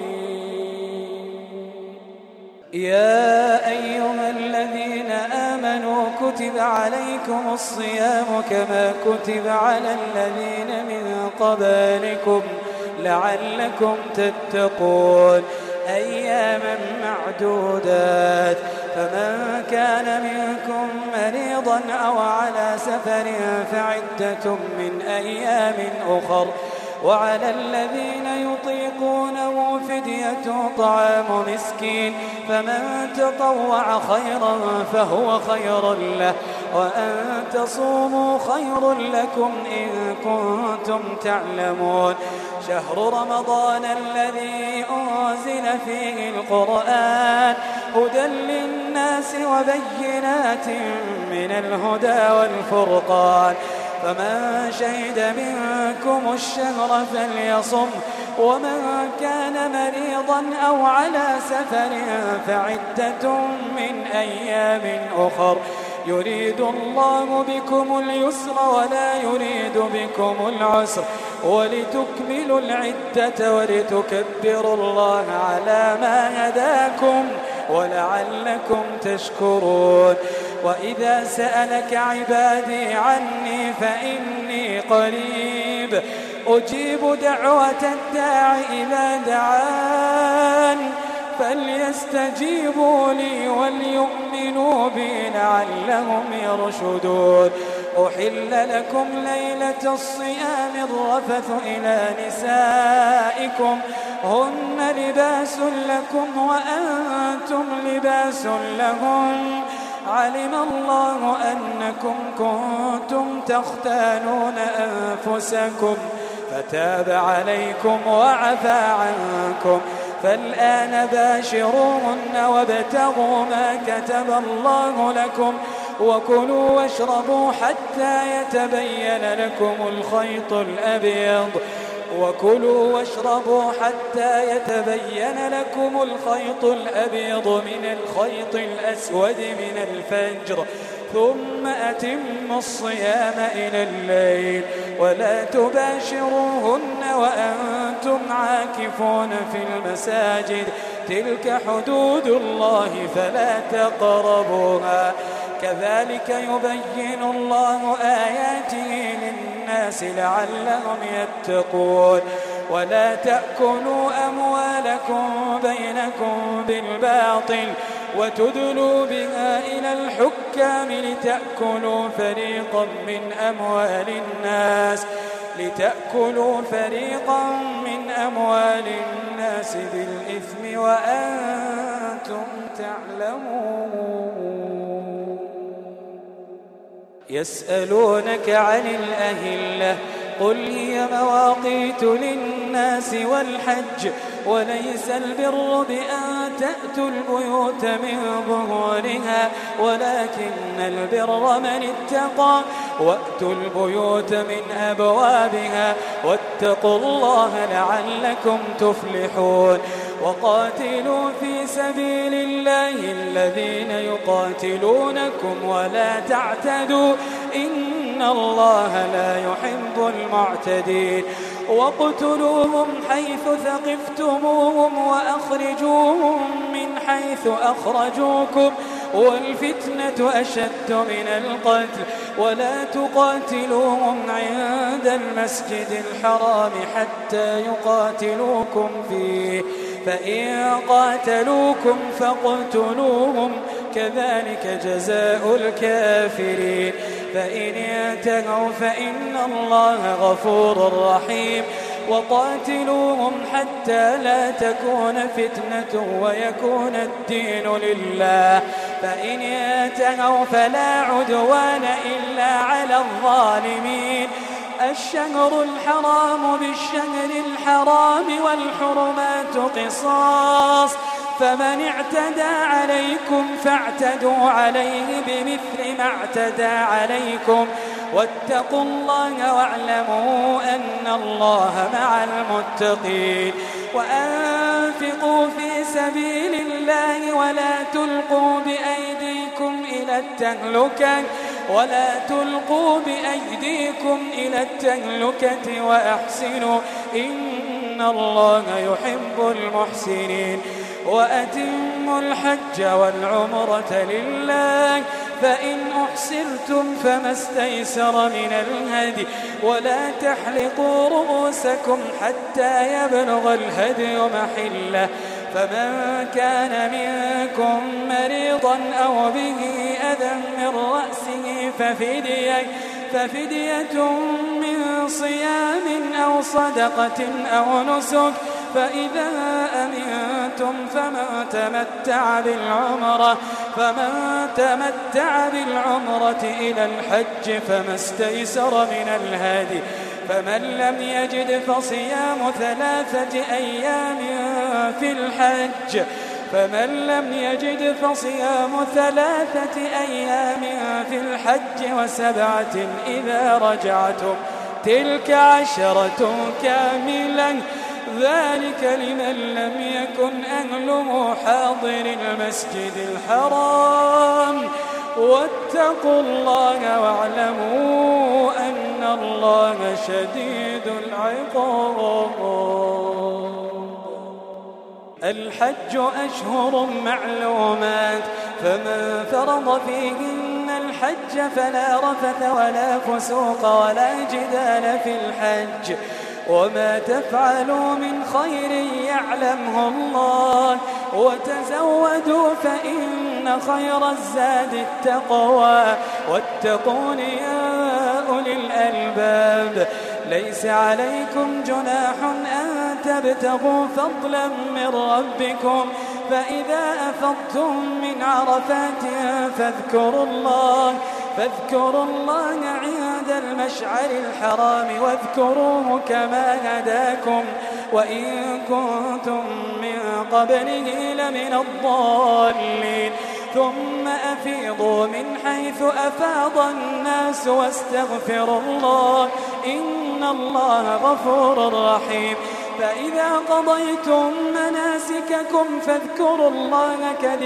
B: يا أيها الذين آمنوا كتب عليكم الصيام كما كتب على الذين من قبلكم لعلكم تتقون أياما معدودات فمن كان منكم مريضا أو على سفر فعدة من أيام أخر وعلى الذين يطيقونه فدية طعام مسكين فمن تطوع خيرا فهو خير له وأن تصوموا خير لكم إن كنتم تعلمون شهر رمضان الذي أنزل فيه القرآن هدى للناس وبينات من الهدى والفرقان فمن شهد منكم الشهر فليصم ومن كان مريضا أو على سفر فعدة من أيام أخر يريد الله بكم اليسر ولا يريد بكم العسر ولتكملوا العدة ولتكبروا الله على ما هداكم ولعلكم تشكرون وإذا سألك عبادي عني فإني قريب أجيب دعوة الداع إذا دعان فليستجيبوا لي وليؤمنوا بي لعلهم يرشدون أحل لكم ليلة الصيام الرفث إلى نسائكم هن لباس لكم وأنتم لباس لهن علم الله أنكم كنتم تختانون أنفسكم فتاب عليكم وعفى عنكم فالآن باشروهن وابتغوا ما كتب الله لكم وكلوا واشربوا حتى يتبين لكم الخيط الأبيض من الخيط الأسود من الفجر ثم أتموا الصيام إلى الليل ولا تباشروهن وأنتم عاكفون في المساجد تلك حدود الله فلا تقربوها كذلك يبين الله آياته للناس لعلهم يتقون ولا تأكلوا أموالكم بينكم بالباطل وتدلوا بها إلى الحكام لتأكلوا فريقا من أموال الناس بالإثم وأنتم تعلمون يسألونك عن الأهلة قل هي مواقيت للناس والحج وليس البر بأن تأتوا البيوت من ظهورها ولكن البر من اتقى وأتوا البيوت من أبوابها واتقوا الله لعلكم تفلحون وقاتلوا في سبيل الله الذين يقاتلونكم ولا تعتدوا إن الله لا يحب المعتدين واقتلوهم حيث ثقفتموهم وأخرجوهم من حيث أخرجوكم والفتنة أشد من القتل ولا تقاتلوهم عند المسجد الحرام حتى يقاتلوكم فيه فإن قاتلوكم فاقتلوهم كذلك جزاء الكافرين فإن انتهوا فإن الله غفور رحيم وقاتلوهم حتى لا تكون فتنة ويكون الدين لله فإن انتهوا فلا عدوان إلا على الظالمين الشهر الحرام بالشهر الحرام والحرمات قصاص فمن اعتدى عليكم فاعتدوا عليه بمثل ما اعتدى عليكم واتقوا الله واعلموا أن الله مع المتقين وأنفقوا في سبيل الله ولا تلقوا بأيديكم إلى التهلكة وأحسنوا إن الله يحب المحسنين وأتموا الحج والعمرة لله فإن أحسرتم فما استيسر من الهدي ولا تحلقوا رؤوسكم حتى يبلغ الهدي محله فمن كان منكم مريضا أو به أذى من رأسه ففدية من صيام أو صدقة أو نسك فإذا أمنتم فمن تمتع بالعمرة إلى الحج فما استيسر من الهدي فمن لم يجد فصيام 3 أيام في الحج و7 إذا رجعتم تلك 10 كاملة ذلك لمن لم يكن أهله حاضر المسجد الحرام واتقوا الله واعلموا أن الله شديد العقاب الحج أشهر معلومات فمن فرض فيهن الحج فلا رفث ولا فسوق ولا جدال في الحج وما تفعلوا من خير يعلمه الله وتزودوا فإن خير الزاد التقوى واتقون يا أولي الألباب ليس عليكم جناح أن تبتغوا فضلا من ربكم فإذا أفضتم من عرفات فاذكروا الله عند المشعر الحرام واذكروه كما هداكم وإن كنتم من قبله لمن الضالين ثم أفيضوا من حيث أفاض الناس واستغفروا الله إن الله غفور رحيم فإذا قضيتم مناسككم فاذكروا الله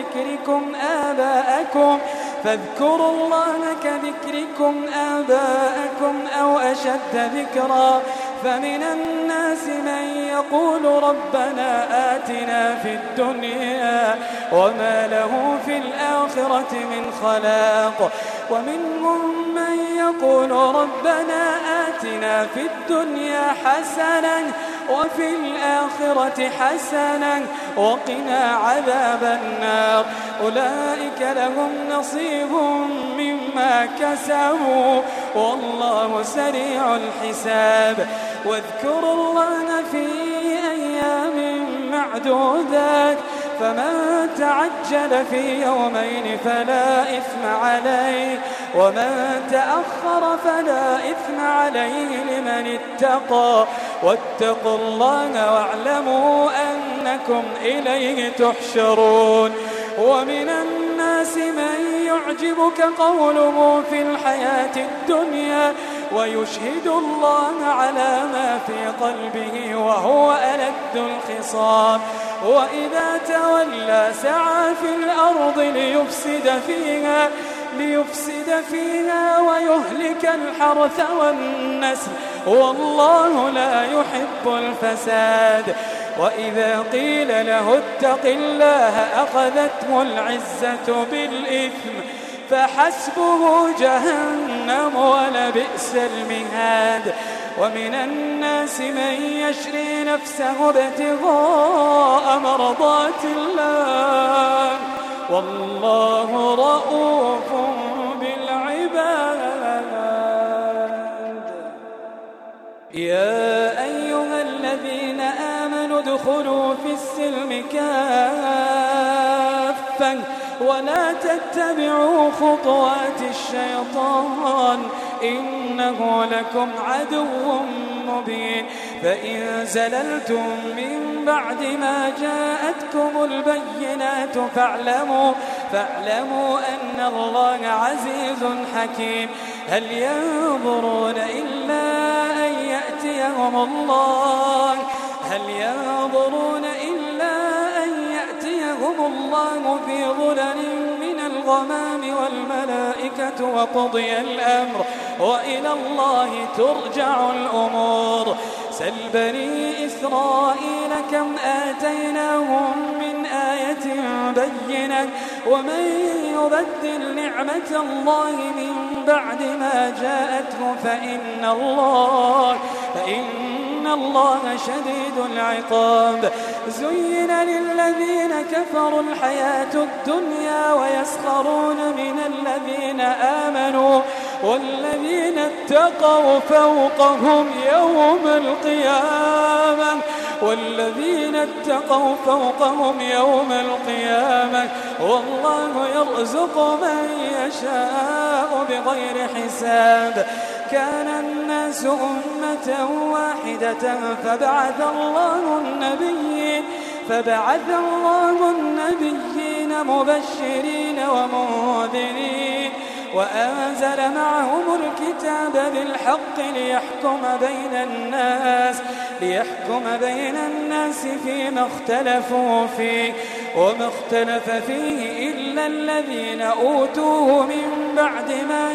B: كذكركم آباءكم أو أشد ذكرا فمن الناس من يقول ربنا آتنا في الدنيا وما له في الآخرة من خلاق ومنهم من يقول ربنا آتنا في الدنيا حسنة وفي الآخرة حسنة وقنا عذاب النار أولئك لهم نصيب مما كسبوا والله سريع الحساب واذكروا الله في أيام معدودات فمن تعجل في يومين فلا إثم عليه ومن تأخر فلا إثم عليه لمن اتقى واتقوا الله واعلموا أنكم إليه تحشرون ومن الناس من يعجبك قوله في الحياة الدنيا ويشهد الله على ما في قلبه وهو ألد الخصام وإذا تولى سعى في الأرض ليفسد فيها ويهلك الحرث والنسل والله لا يحب الفساد وإذا قيل له اتق الله أخذته العزة بالإثم فحسبه جهنم ولبئس المهاد ومن الناس من يشري نفسه ابتغاء مرضات الله والله رؤوف بالعباد. يا أيها الذين آمنوا ادخلوا في السلم كافة ولا تتبعوا خطوات الشيطان إنه لكم عدو مبين. فإن زللتم من بعد ما جاءتكم البينات فاعلموا أن الله عزيز حكيم. هل ينظرون إلا أن يأتيهم الله في ظلل من الغمام والملائكة وقضي الأمر وإلى الله ترجع الأمور. سل بني إسرائيل كم آتيناهم من آية بينة ومن يبدل نعمة الله من بعد ما جاءته فإن الله شديد العقاب. زين للذين كفروا الحياة الدنيا ويسخرون من الذين آمنوا والذين اتقوا فوقهم يوم القيامة والله يرزق من يشاء بغير حساب. كان الناس أمة واحدة فبعث الله النبيين مبشرين ومنذرين وأنزل معهم الكتاب بالحق ليحكم بين الناس فيما اختلفوا فيه وما اختلف فيه إلا الذين أوتوه من بعد ما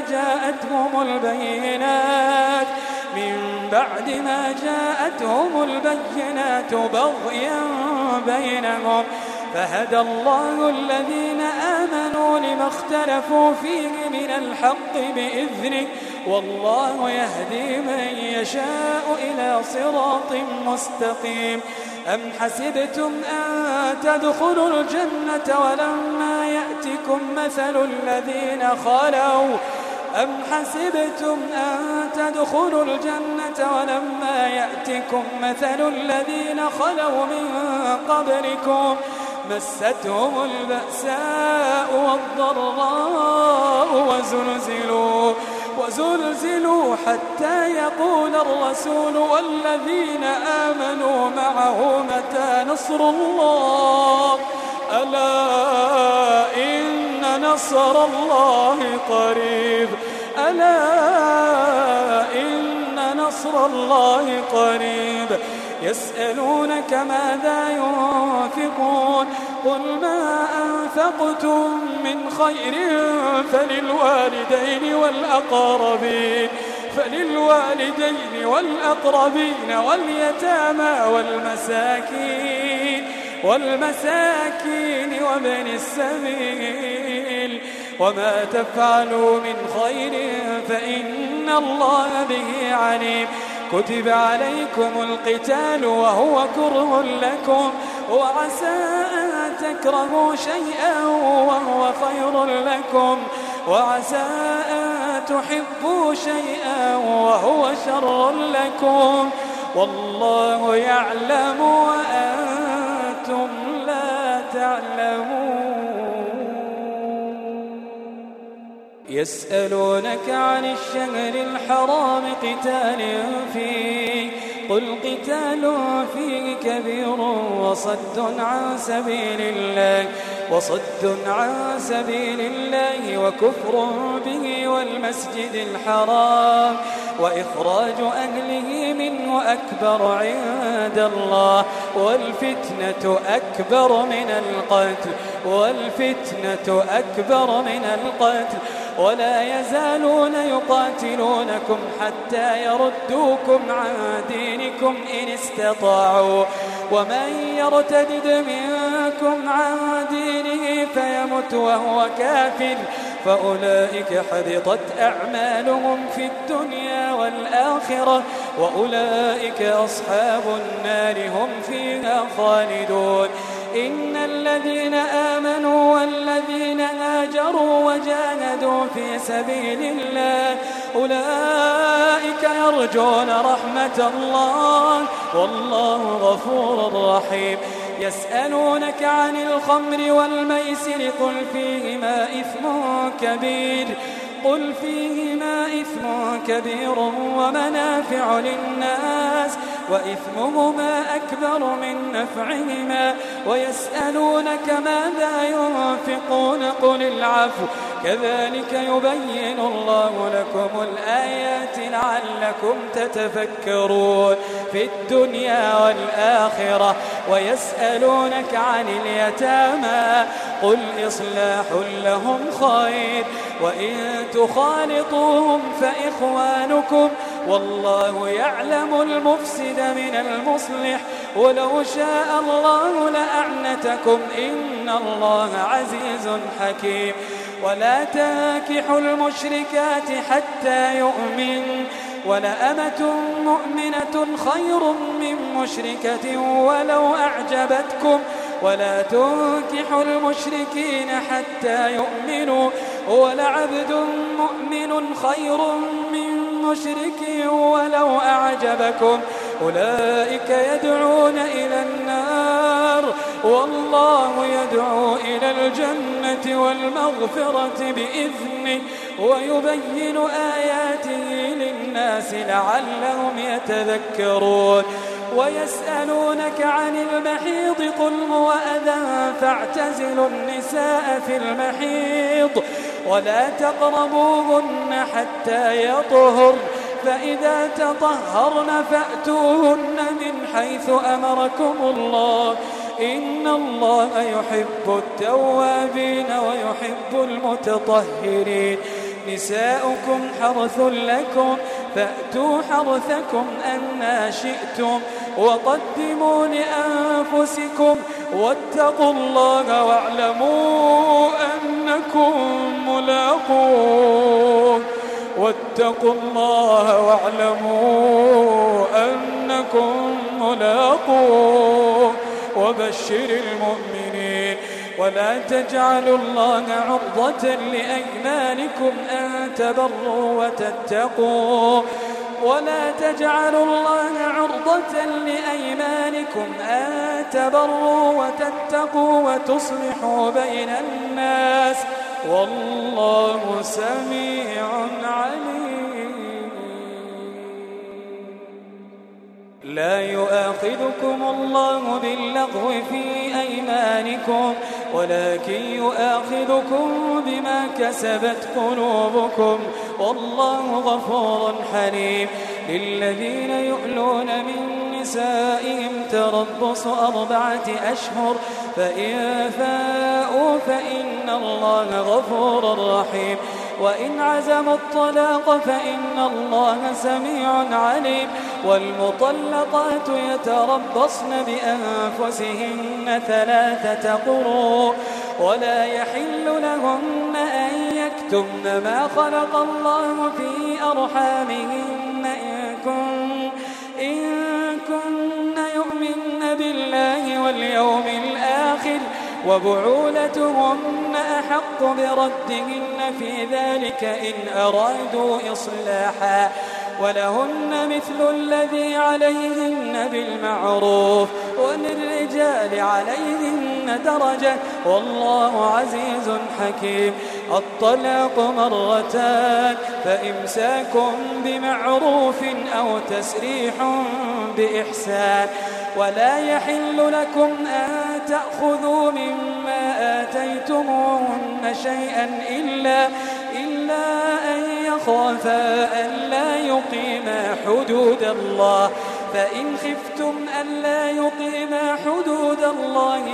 B: جاءتهم البينات بغيا بينهم فهدى الله الذين آمنوا لما اختلفوا فيه من الحق بإذنه والله يهدي من يشاء إلى صراط مستقيم. أم حسبتم أن تدخلوا الجنة ولما يأتكم مثل الذين خلوا من قبلكم مستهم البأساء والضراء وزلزلوا حتى يقول الرسول والذين آمنوا معه متى نصر الله ألا إن نصر الله قريب. يسألونك ماذا ينفقون قل ما أنفقتم من خير فللوالدين والأقربين واليتامى والمساكين وابن السبيل وما تفعلوا من خير فإن الله به عليم. كتب عليكم القتال وهو كره لكم وعسى أن تكرهوا شيئا وهو خير لكم وعسى أن تحبوا شيئا وهو شر لكم والله يعلم وأنتم لا تعلمون. يسألونك عن الشهر الحرام قتال فيه قل قتال فيه كبير وصد عن سبيل الله وكفر به والمسجد الحرام وإخراج أهله منه أكبر عند الله والفتنة أكبر من القتل ولا يزالون يقاتلونكم حتى يردوكم عن دينكم إن استطاعوا ومن يرتد منكم عن دينه فيمت وهو كافر فأولئك حبطت أعمالهم في الدنيا والآخرة وأولئك أصحاب النار هم فيها خالدون. إن الذين آمنوا والذين هاجروا وجاهدوا في سبيل الله أولئك يرجون رحمة الله والله غفور رحيم. يسألونك عن الخمر والميسر قل فيهما إثم كبير ومنافع للناس وإثمهما أكبر من نفعهما ويسألونك ماذا ينفقون قل العفو كذلك يبين الله لكم الآيات لعلكم تتفكرون في الدنيا والآخرة. ويسألونك عن اليتامى قل إصلاح لهم خير وإن تخالطوهم فإخوانكم والله يعلم المفسد من المصلح ولو شاء الله لأعنتكم إن الله عزيز حكيم. ولا تنكحوا المشركات حتى يؤمن ولأمة مؤمنة خير من مشركة ولو أعجبتكم ولا تنكحوا المشركين حتى يؤمنوا ولعبد مؤمن خير من مشرك ولو أعجبكم أولئك يدعون إلى النار والله يدعو إلى الجنة والمغفرة بإذنه ويبين آياته للناس لعلهم يتذكرون. ويسألونك عن المحيض قل هو أذى فاعتزلوا النساء في المحيض ولا تقربوهن حتى يطهرن فإذا تطهرن فأتوهن من حيث أمركم الله إن الله يحب التوابين ويحب المتطهرين. نساؤكم حرث لكم فأتوا حرثكم أنى شئتم وقدموا لأنفسكم واتقوا الله واعلموا أنكم ملاقوه وبشر المؤمنين. ولا تجعلوا الله عرضة لأيمانكم أن تبروا وتتقوا وتصلحوا بين الناس والله سميع عليم. لا يؤاخذكم الله باللغو في أيمانكم ولكن يؤاخذكم بما كسبت قلوبكم والله غفور حليم. للذين يؤلون من نسائهم تربص 4 أشهر فإن فاءوا فإن الله غفور رحيم. وإن عزموا الطلاق فإن الله سميع عليم. والمطلقات يتربصن بأنفسهن 3 قروء ولا يحل لهن أن يكتمن ما خلق الله في أرحامهن إن كن يؤمن بالله واليوم الآخر وبعولتهن أحق بردهن في ذلك إن أرادوا إصلاحا ولهن مثل الذي عليهن بالمعروف وللرجال عليهن درجة والله عزيز حكيم. الطلاق 2 فإمساك بمعروف أو تسريح بإحسان. ولا يحل لكم أن تأخذوا مما آتيتموهن شيئا إلا أن يخافا ألا يقيما حدود الله فإن خفتم ألا يقيما حدود الله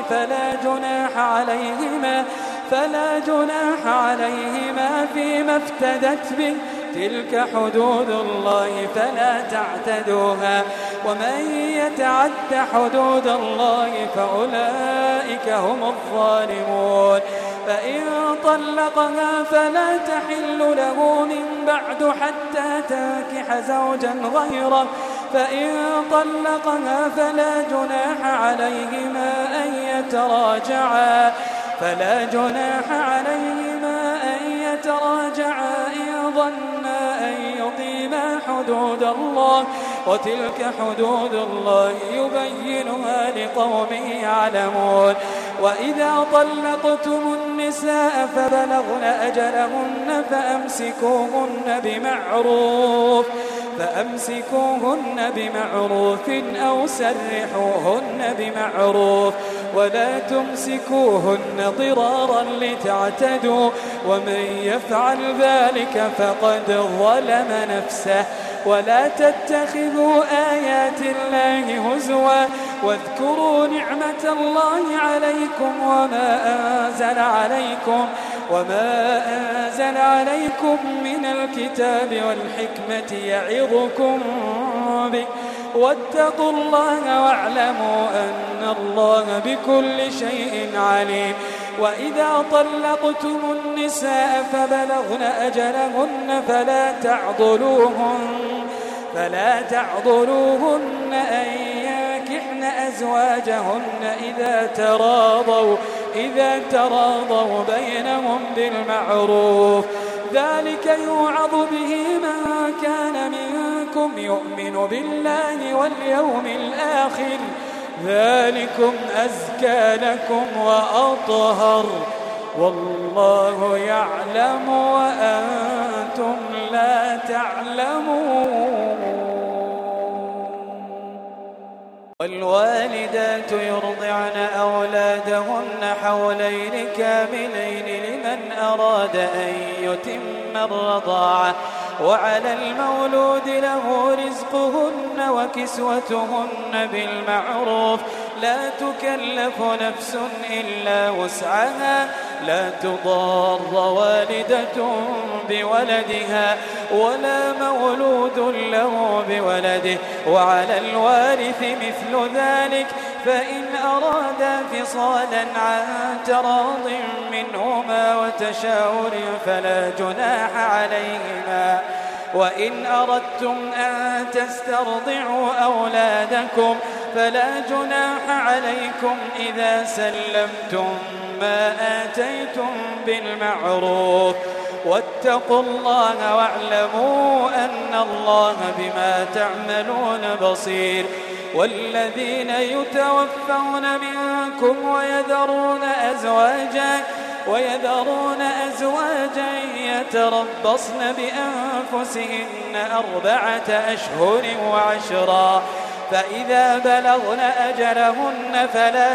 B: فلا جناح عليهما فيما افتدت به تلك حدود الله فلا تعتدوها ومن يتعد حدود الله فأولئك هم الظالمون. فإن طلقها فلا تحل له من بعد حتى تنكح زوجا غيره فإن طلقها فلا جناح عليهما أن يتراجعا إن ظنا أن يقيما حدود الله وتلك حدود الله يبينها لقوم يعلمون. وإذا طلقتم النساء فبلغن أجلهن فأمسكوهن بمعروف أو سرحوهن بمعروف ولا تمسكوهن ضرارا لتعتدوا ومن يفعل ذلك فقد ظلم نفسه. ولا تتخذوا آيات الله هزوا واذكروا نعمة الله عليكم وما أنزل عليكم من الكتاب والحكمة يعظكم به واتقوا الله واعلموا أن الله بكل شيء عليم. وإذا طلقتم النساء فبلغن أجلهن فلا تعضلوهن أن ينكحن أزواجهن إذا تراضوا بينهم بالمعروف ذلك يوعظ به من كان منكم يؤمن بالله واليوم الآخر ذلكم أزكى لكم وأطهر والله يعلم وأنتم لا تعلمون. والوالدات يرضعن أولادهن حولين كاملين لمن أراد أن يتم الرضاعة وعلى المولود له رزقهن وكسوتهن بالمعروف لا تكلف نفس إلا وسعها لا تضار والدة بولدها ولا مولود له بولده وعلى الوارث مثل ذلك فإن أرادا فصالا عن تراض منهما وتشاور فلا جناح عليهما. وإن أردتم أن تسترضعوا أولادكم فلا جناح عليكم إذا سلمتم ما آتيتم بالمعروف واتقوا الله واعلموا أن الله بما تعملون بصير. والذين يتوفون منكم ويذرون أزواجا يتربصن بأنفسهن 4 أشهر وعشرا فإذا بلغن أجلهن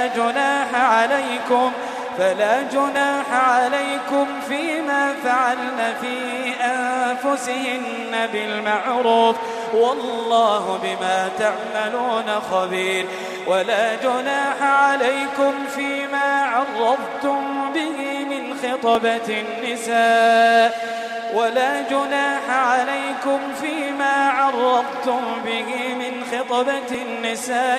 B: فلا جناح عليكم فيما فعلن في أنفسهن بالمعروف والله بما تعملون خبير. ولا جناح عليكم فيما عرضتم به من خطبة النساء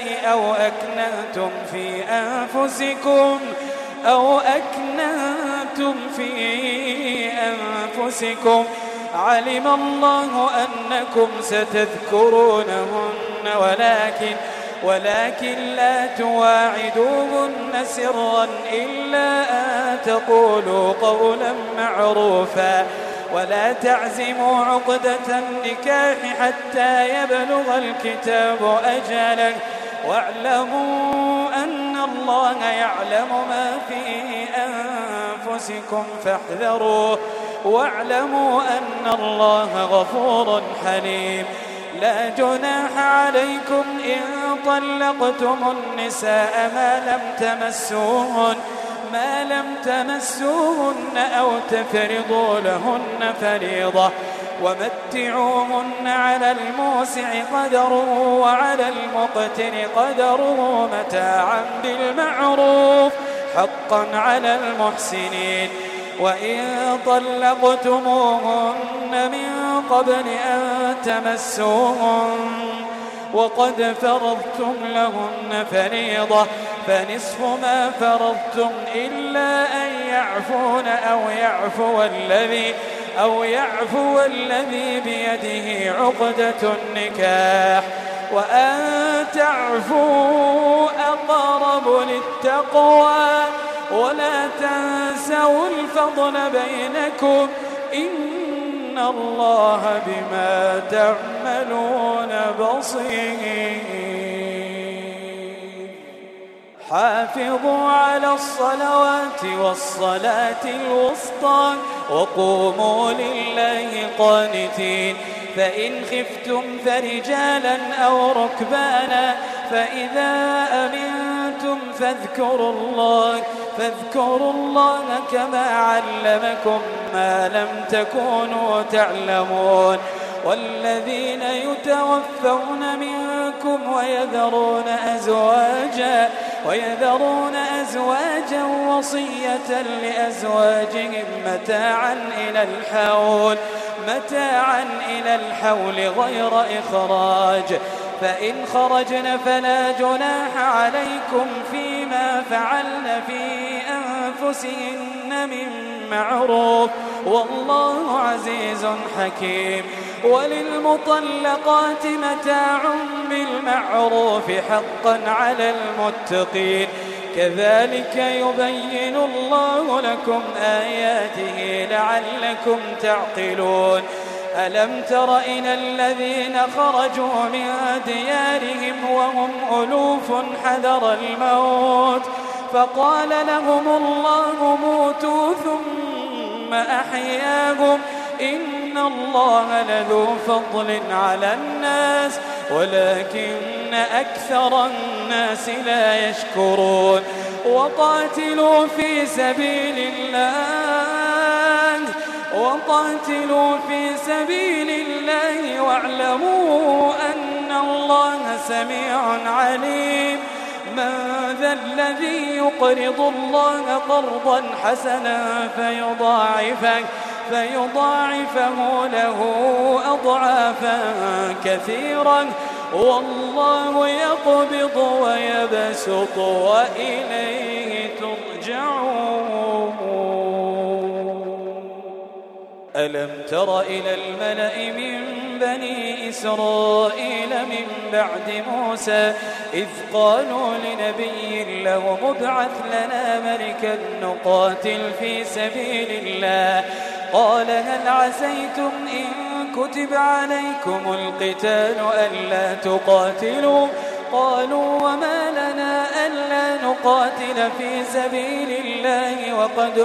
B: أو أكننتم في أنفسكم علم الله أنكم ستذكرونهن ولكن لا تواعدوهن سرا إلا أن تقولوا قولا معروفا ولا تعزموا عقدة النكاح حتى يبلغ الكتاب أجله واعلموا أن الله يعلم ما في أنفسكم فاحذروه واعلموا أن الله غفور حليم. لا جناح عليكم إن طلقتم النساء ما لم تمسوهن أو تفرضوا لهن فريضة ومتعوهن على الموسع قدره وعلى المقتر قدره متاعا بالمعروف حقا على المحسنين. وإن طلقتموهن من قبل أن تمسوهن وقد فرضتم لهن فريضة فنصف ما فرضتم إلا أن يعفون أو يعفو الذي بيده عقدة النكاح وأن تعفوا أقرب للتقوى ولا تنسوا الفضل بينكم إن الله بما تعملون بصير. حافظوا على الصلوات والصلاة الوسطى وقوموا لله قانتين. فإن خفتم فرجالا أو ركبانا فإذا أمنتم فاذكروا الله كما علمكم ما لم تكونوا تعلمون. والذين يتوفون منكم ويذرون أزواجا وصية لأزواجهم متاعا إلى الحول غير إخراج. فإن خرجن فلا جناح عليكم فيما فعلن في أنفسهن من معروف والله عزيز حكيم. وللمطلقات متاع بالمعروف حقا على المتقين. كذلك يبين الله لكم آياته لعلكم تعقلون. ألم تر إلى الذين خرجوا من ديارهم وهم ألوف حذر الموت فقال لهم الله موتوا ثم أحياهم إن الله لذو فضل على الناس ولكن أكثر الناس لا يشكرون. وقاتلوا في سبيل الله واعلموا أن الله سميع عليم. من ذا الذي يقرض الله قرضا حسنا فيضاعفه له أضعافا كثيرا والله يقبض ويبسط وإليه ترجعون. ألم تر إلى الملأ من بني إسرائيل من بعد موسى إذ قالوا لنبي له ابعث لنا ملكا نقاتل في سبيل الله قال هل عسيتم إن كتب عليكم القتال ألا تقاتلوا قالوا وما لنا ألا نقاتل في سبيل الله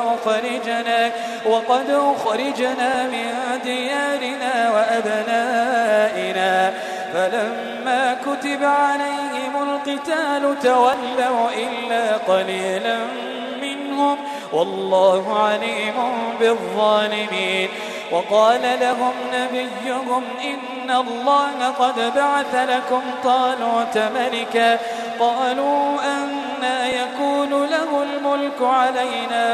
B: وقد أخرجنا من ديارنا وأبنائنا فلما كتب عليهم القتال تولوا إلا قليلا منهم والله عليم بالظالمين. وقال لهم نبيهم إن الله قد بعث لكم طالوت ملكا قالوا أنى يكون له الملك علينا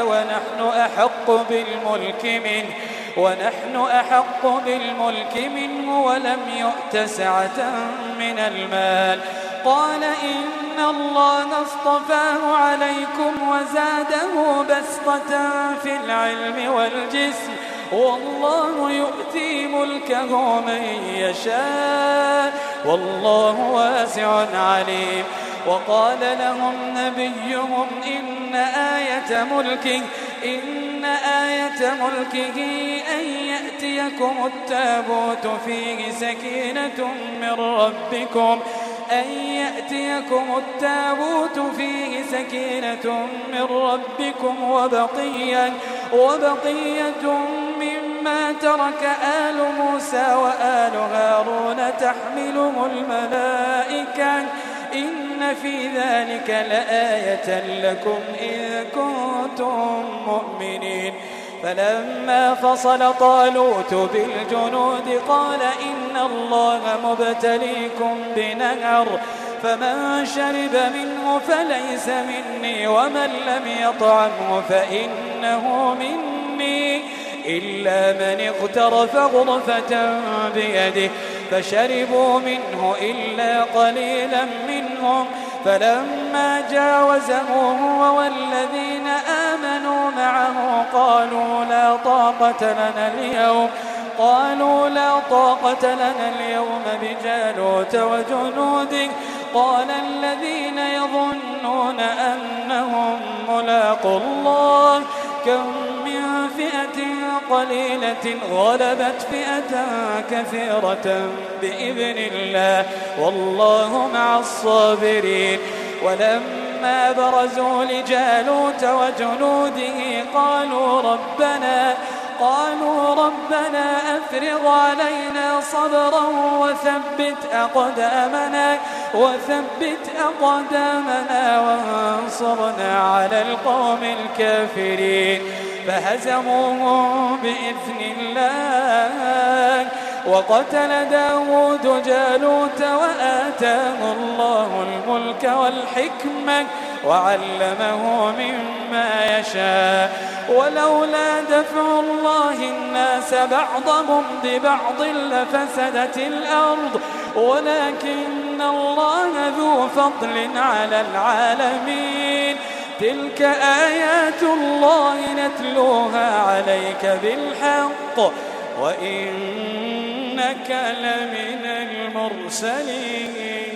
B: ونحن أحق بالملك منه ولم يؤت سعة من المال قال إن الله اصطفاه عليكم وزاده بسطة في العلم والجسم والله يؤتي ملكه من يشاء والله واسع عليم. وقال لهم نبيهم إن آية ملكه أن يأتيكم التابوت فيه سكينة من ربكم وبقية مما ترك آل موسى وآل هارون تحمله الملائكة إن في ذلك لآية لكم إن كنتم مؤمنين. فلما فصل طالوت بالجنود قال إن الله مبتليكم بنهر فمن شرب منه فليس مني ومن لم يطعمه فإنه مني إلا من اغترف غرفة بيده فشربوا منه إلا قليلا منهم فلما جاوزه هو والذين آمنوا معه قالوا لا طاقة لنا اليوم بجالوت وجنوده. قال الذين يظنون أنهم ملاقو الله كم من فئة قليلة غلبت فئة كثيرة بإذن الله والله مع الصابرين. ولما برزوا لجالوت وجنوده قالوا ربنا أفرغ علينا صبرا وثبت أقدامنا وانصرنا على القوم الكافرين. فهزموهم بإذن الله وقتل داود جالوت وآتاه الله الملك والحكمة وعلمه مما يشاء. ولولا دفع الله الناس بعضهم ببعض لفسدت الأرض ولكن الله ذو فضل على العالمين. تلك آيات الله نتلوها عليك بالحق وإنك لمن المرسلين.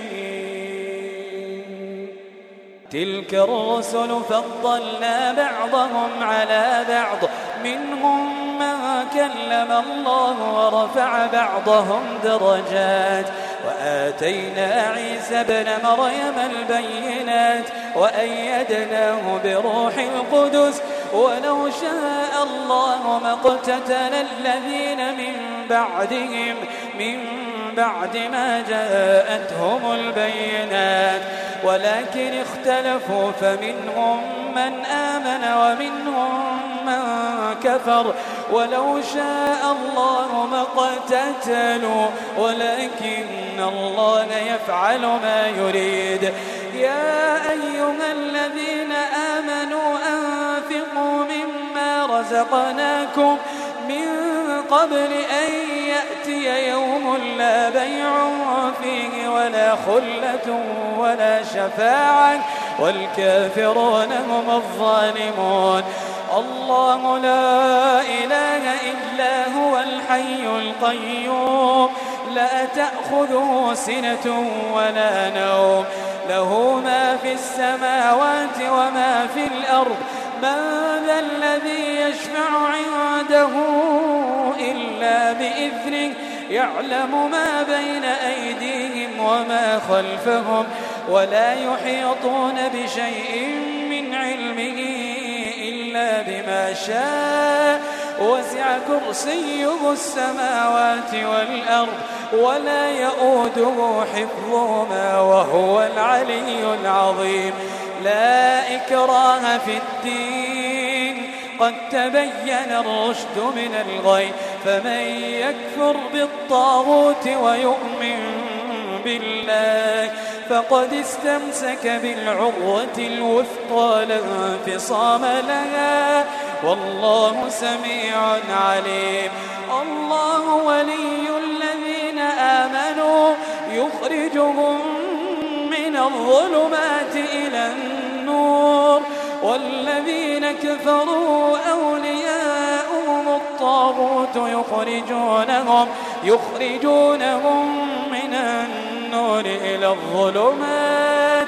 B: تلك الرسل فضلنا بعضهم على بعض منهم من كلم الله ورفع بعضهم درجات وآتينا عيسى ابن مريم البينات وأيدناه بروح القدس. ولو شاء الله ما اقتتل الذين من بعدهم من بعد ما جاءتهم البينات ولكن اختلفوا فمنهم من آمن ومنهم من كفر. ولو شاء الله ما اقتتلوا ولكن الله يفعل ما يريد. يا أيها الذين آمنوا أنفقوا مما رزقناكم من قبل أن يأتي يوم لا بيع فيه ولا خلة ولا شفاعة والكافرون هم الظالمون. الله لا إله إلا هو الحي القيوم لا تأخذه سنة ولا نوم له ما في السماوات وما في الأرض. من ذا الذي يشفع عنده إلا بإذنه يعلم ما بين أيديهم وما خلفهم ولا يحيطون بشيء من علمه إلا بما شاء. وسع كرسيه السماوات والأرض ولا يؤوده حفظهما وهو العلي العظيم. لا إكراه في الدين قد تبين الرشد من الغي. فمن يكفر بالطاغوت ويؤمن بالله فقد استمسك بالعروة الوثقى لا انفصام لها والله سميع عليم. الله ولي الذين آمنوا يخرجهم من الظلمات إلى النور والذين كفروا أولياؤهم الطاغوت يخرجونهم من النور إلى الظلمات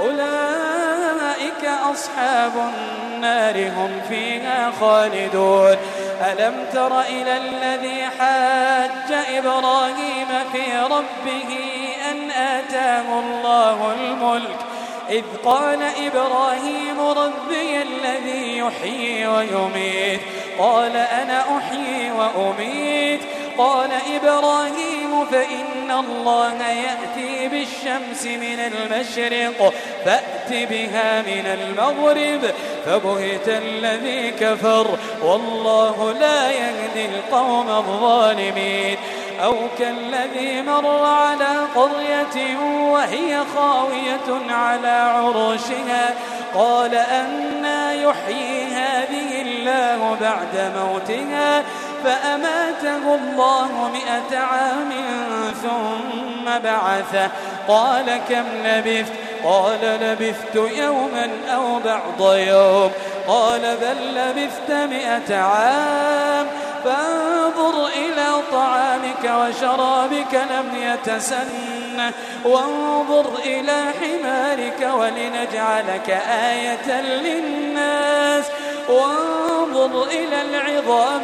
B: أولئك أصحاب النار هم فيها خالدون. ألم تر إلى الذي حاج إبراهيم في ربه أن آتاه الله الملك إذ قال إبراهيم ربي الذي يحيي ويميت قال أنا أحيي وأميت. قال إبراهيم فإن الله يأتي بالشمس من المشرق فأت بها من المغرب فبهت الذي كفر والله لا يهدي القوم الظالمين. أو كالذي مر على قرية وهي خاوية على عروشها قال أنى يحيي هذه الله بعد موتها فأماته الله 100 عام ثم بعثه قال كم لبثت قال لبثت يوما أو بعض يوم قال بل لبثت 100 عام فانظر إلى طعامك وشرابك لم يتسنه وانظر إلى حمارك ولنجعلك آية للناس وانظر إلى العظام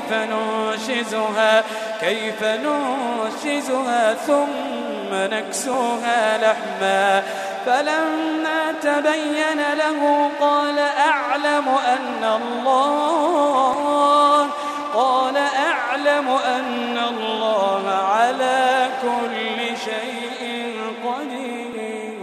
B: كيف ننشزها ثم نكسوها لحما فلما تبين له قال أعلم أن الله على كل شيء قدير.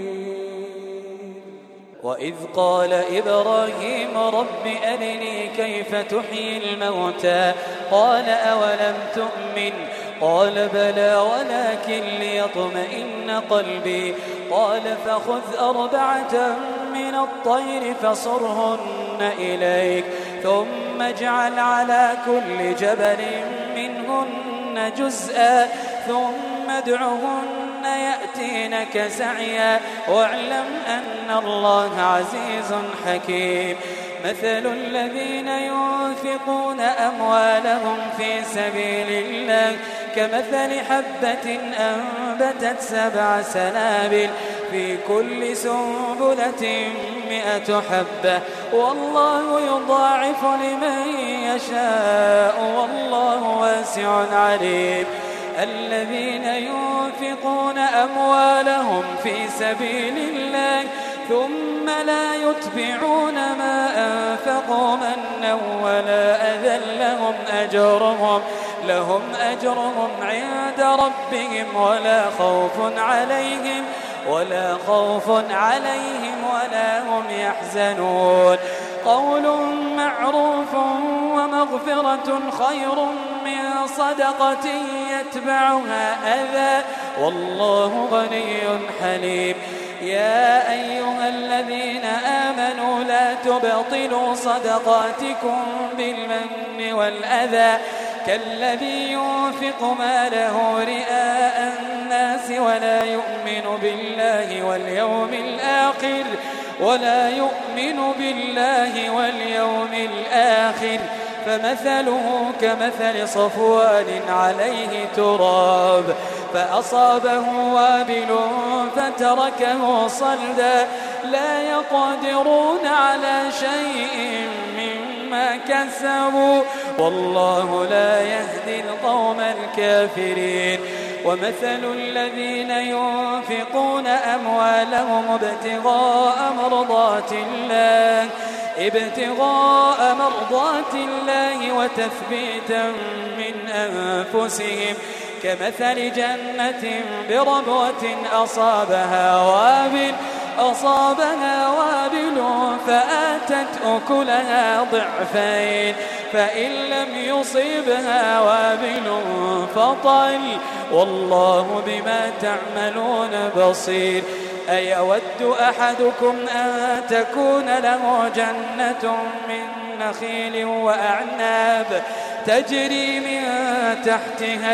B: وإذ قال إبراهيم رب أرني كيف تحيي الموتى قال أولم تؤمن قال بلى ولكن ليطمئن قلبي قال فخذ 4 من الطير فصرهن إليك ثم اجعل على كل جبل منهن جزءا ثم ادعهن يأتينك سعيا واعلم أن الله عزيز حكيم. مثل الذين ينفقون أموالهم في سبيل الله كمثل حبة أنبتت 7 سنابل في كل سنبلة 100 حبة والله يضاعف لمن يشاء والله واسع عليم. الذين ينفقون أموالهم في سبيل الله ثم لا يتبعون ما أنفقوا منا ولا أذى لهم أجرهم عند ربهم ولا خوف عليهم ولا هم يحزنون. قول معروف ومغفرة خير من صدقة يتبعها أذى والله غني حليم. يا أيها الذين آمنوا لا تبطلوا صدقاتكم بالمن والأذى كالذي ينفق ماله رئاء الناس ولا يؤمن بالله واليوم الآخر فمثله كمثل صفوان عليه تراب فأصابه وابل فتركه صلدا لا يقدرون على شيء مما كسبوا والله لا يهدي القوم الكافرين. ومثل الذين ينفقون أموالهم ابتغاء مرضات الله وتثبيتا من أنفسهم كمثل جنة بربوة أصابها وابل فآتت أكلها ضعفين فإن لم يصبها وابل فطل والله بما تعملون بصير. أيود أحدكم أن تكون له جنة من نخيل وأعناب تجري من تحتها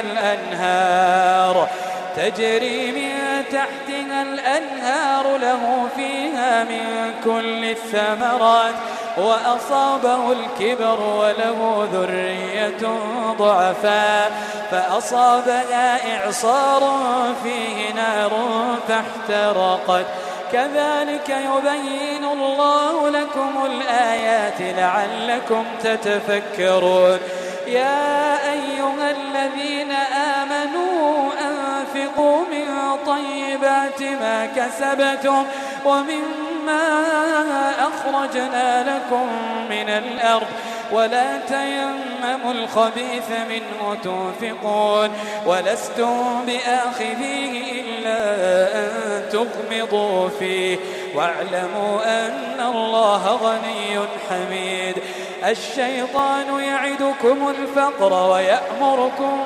B: الأنهار له فيها من كل الثمرات وأصابه الكبر وله ذرية ضعفاء فأصابها إعصار فيه نار فاحترقت كذلك يبين الله لكم الآيات لعلكم تتفكرون. يا أيها الذين آمنوا أنفقوا من طيبات ما كسبتم ومما أخرجنا لكم من الأرض ولا تيمموا الخبيث منه تنفقون ولستم بآخذيه إلا أن تغمضوا فيه واعلموا أن الله غني حميد. الشيطان يعدكم الفقر ويأمركم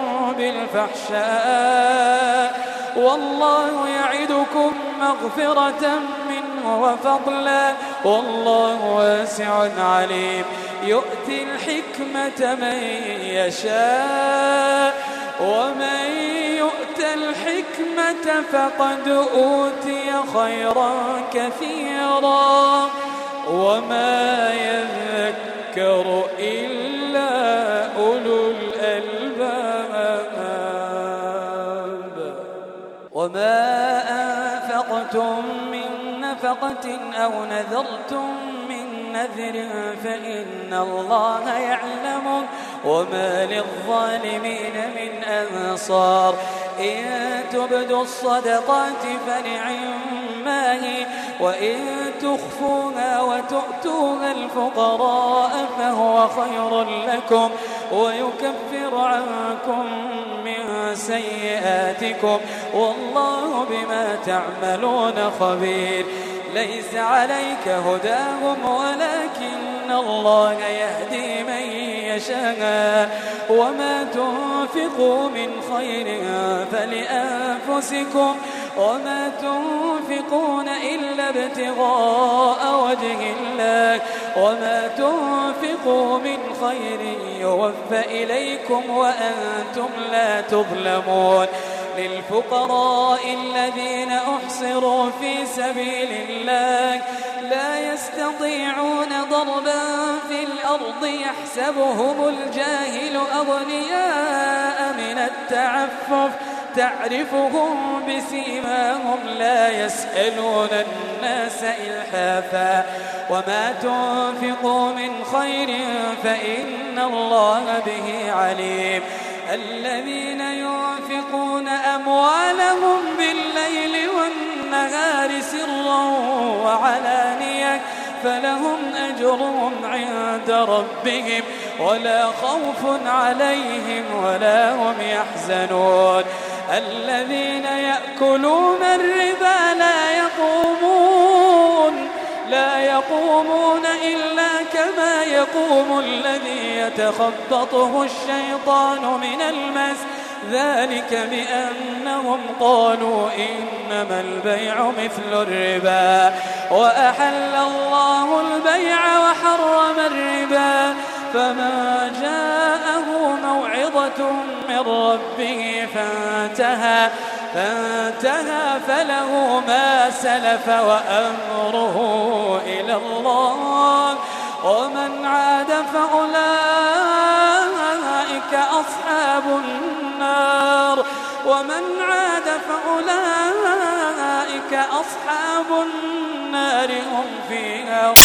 B: بالفحشاء والله يعدكم مغفرة منه وفضلا والله واسع عليم. يؤتي الحكمة من يشاء ومن يؤت الحكمة فقد أوتي خيرا كثيرا وما يذكر إلا أولو الألباب. وما أنفقتم من نفقة أو نذرتم من نذر فإن الله يعلمه وما للظالمين من أنصار. إن تبدوا الصدقات فنعما هي وإن تخفوها وتؤتوها الفقراء فهو خير لكم ويكفر عنكم من سيئاتكم والله بما تعملون خبير. ليس عليك هداهم ولكن الله يهدي من يشاء وما تنفقوا من خير فلأنفسكم وما تنفقون إلا ابتغاء وجه الله وما تنفقوا من خير يوفى إليكم وأنتم لا تظلمون. للفقراء الذين أحصروا في سبيل الله لا يستطيعون ضربا في الأرض يحسبهم الجاهل أغنياء من التعفف تعرفهم بسيماهم لا يسألون الناس إلحافا وما تنفقوا من خير فإن الله به عليم. الذين ينفقون أموالهم بالليل والنهار سرا وعلانية فلهم أجرهم عند ربهم ولا خوف عليهم ولا هم يحزنون. الذين يأكلون الربا لا يقومون إلا كما يقوم الذي يتخبطه الشيطان من المس ذلك بأنهم قالوا إنما البيع مثل الربا وأحل الله البيع وحرم الربا. فمن جاءه موعظة من ربه فانتهى فله ما سلف وأمره إلى الله ومن عاد فأولئك أصحاب النار هم فيها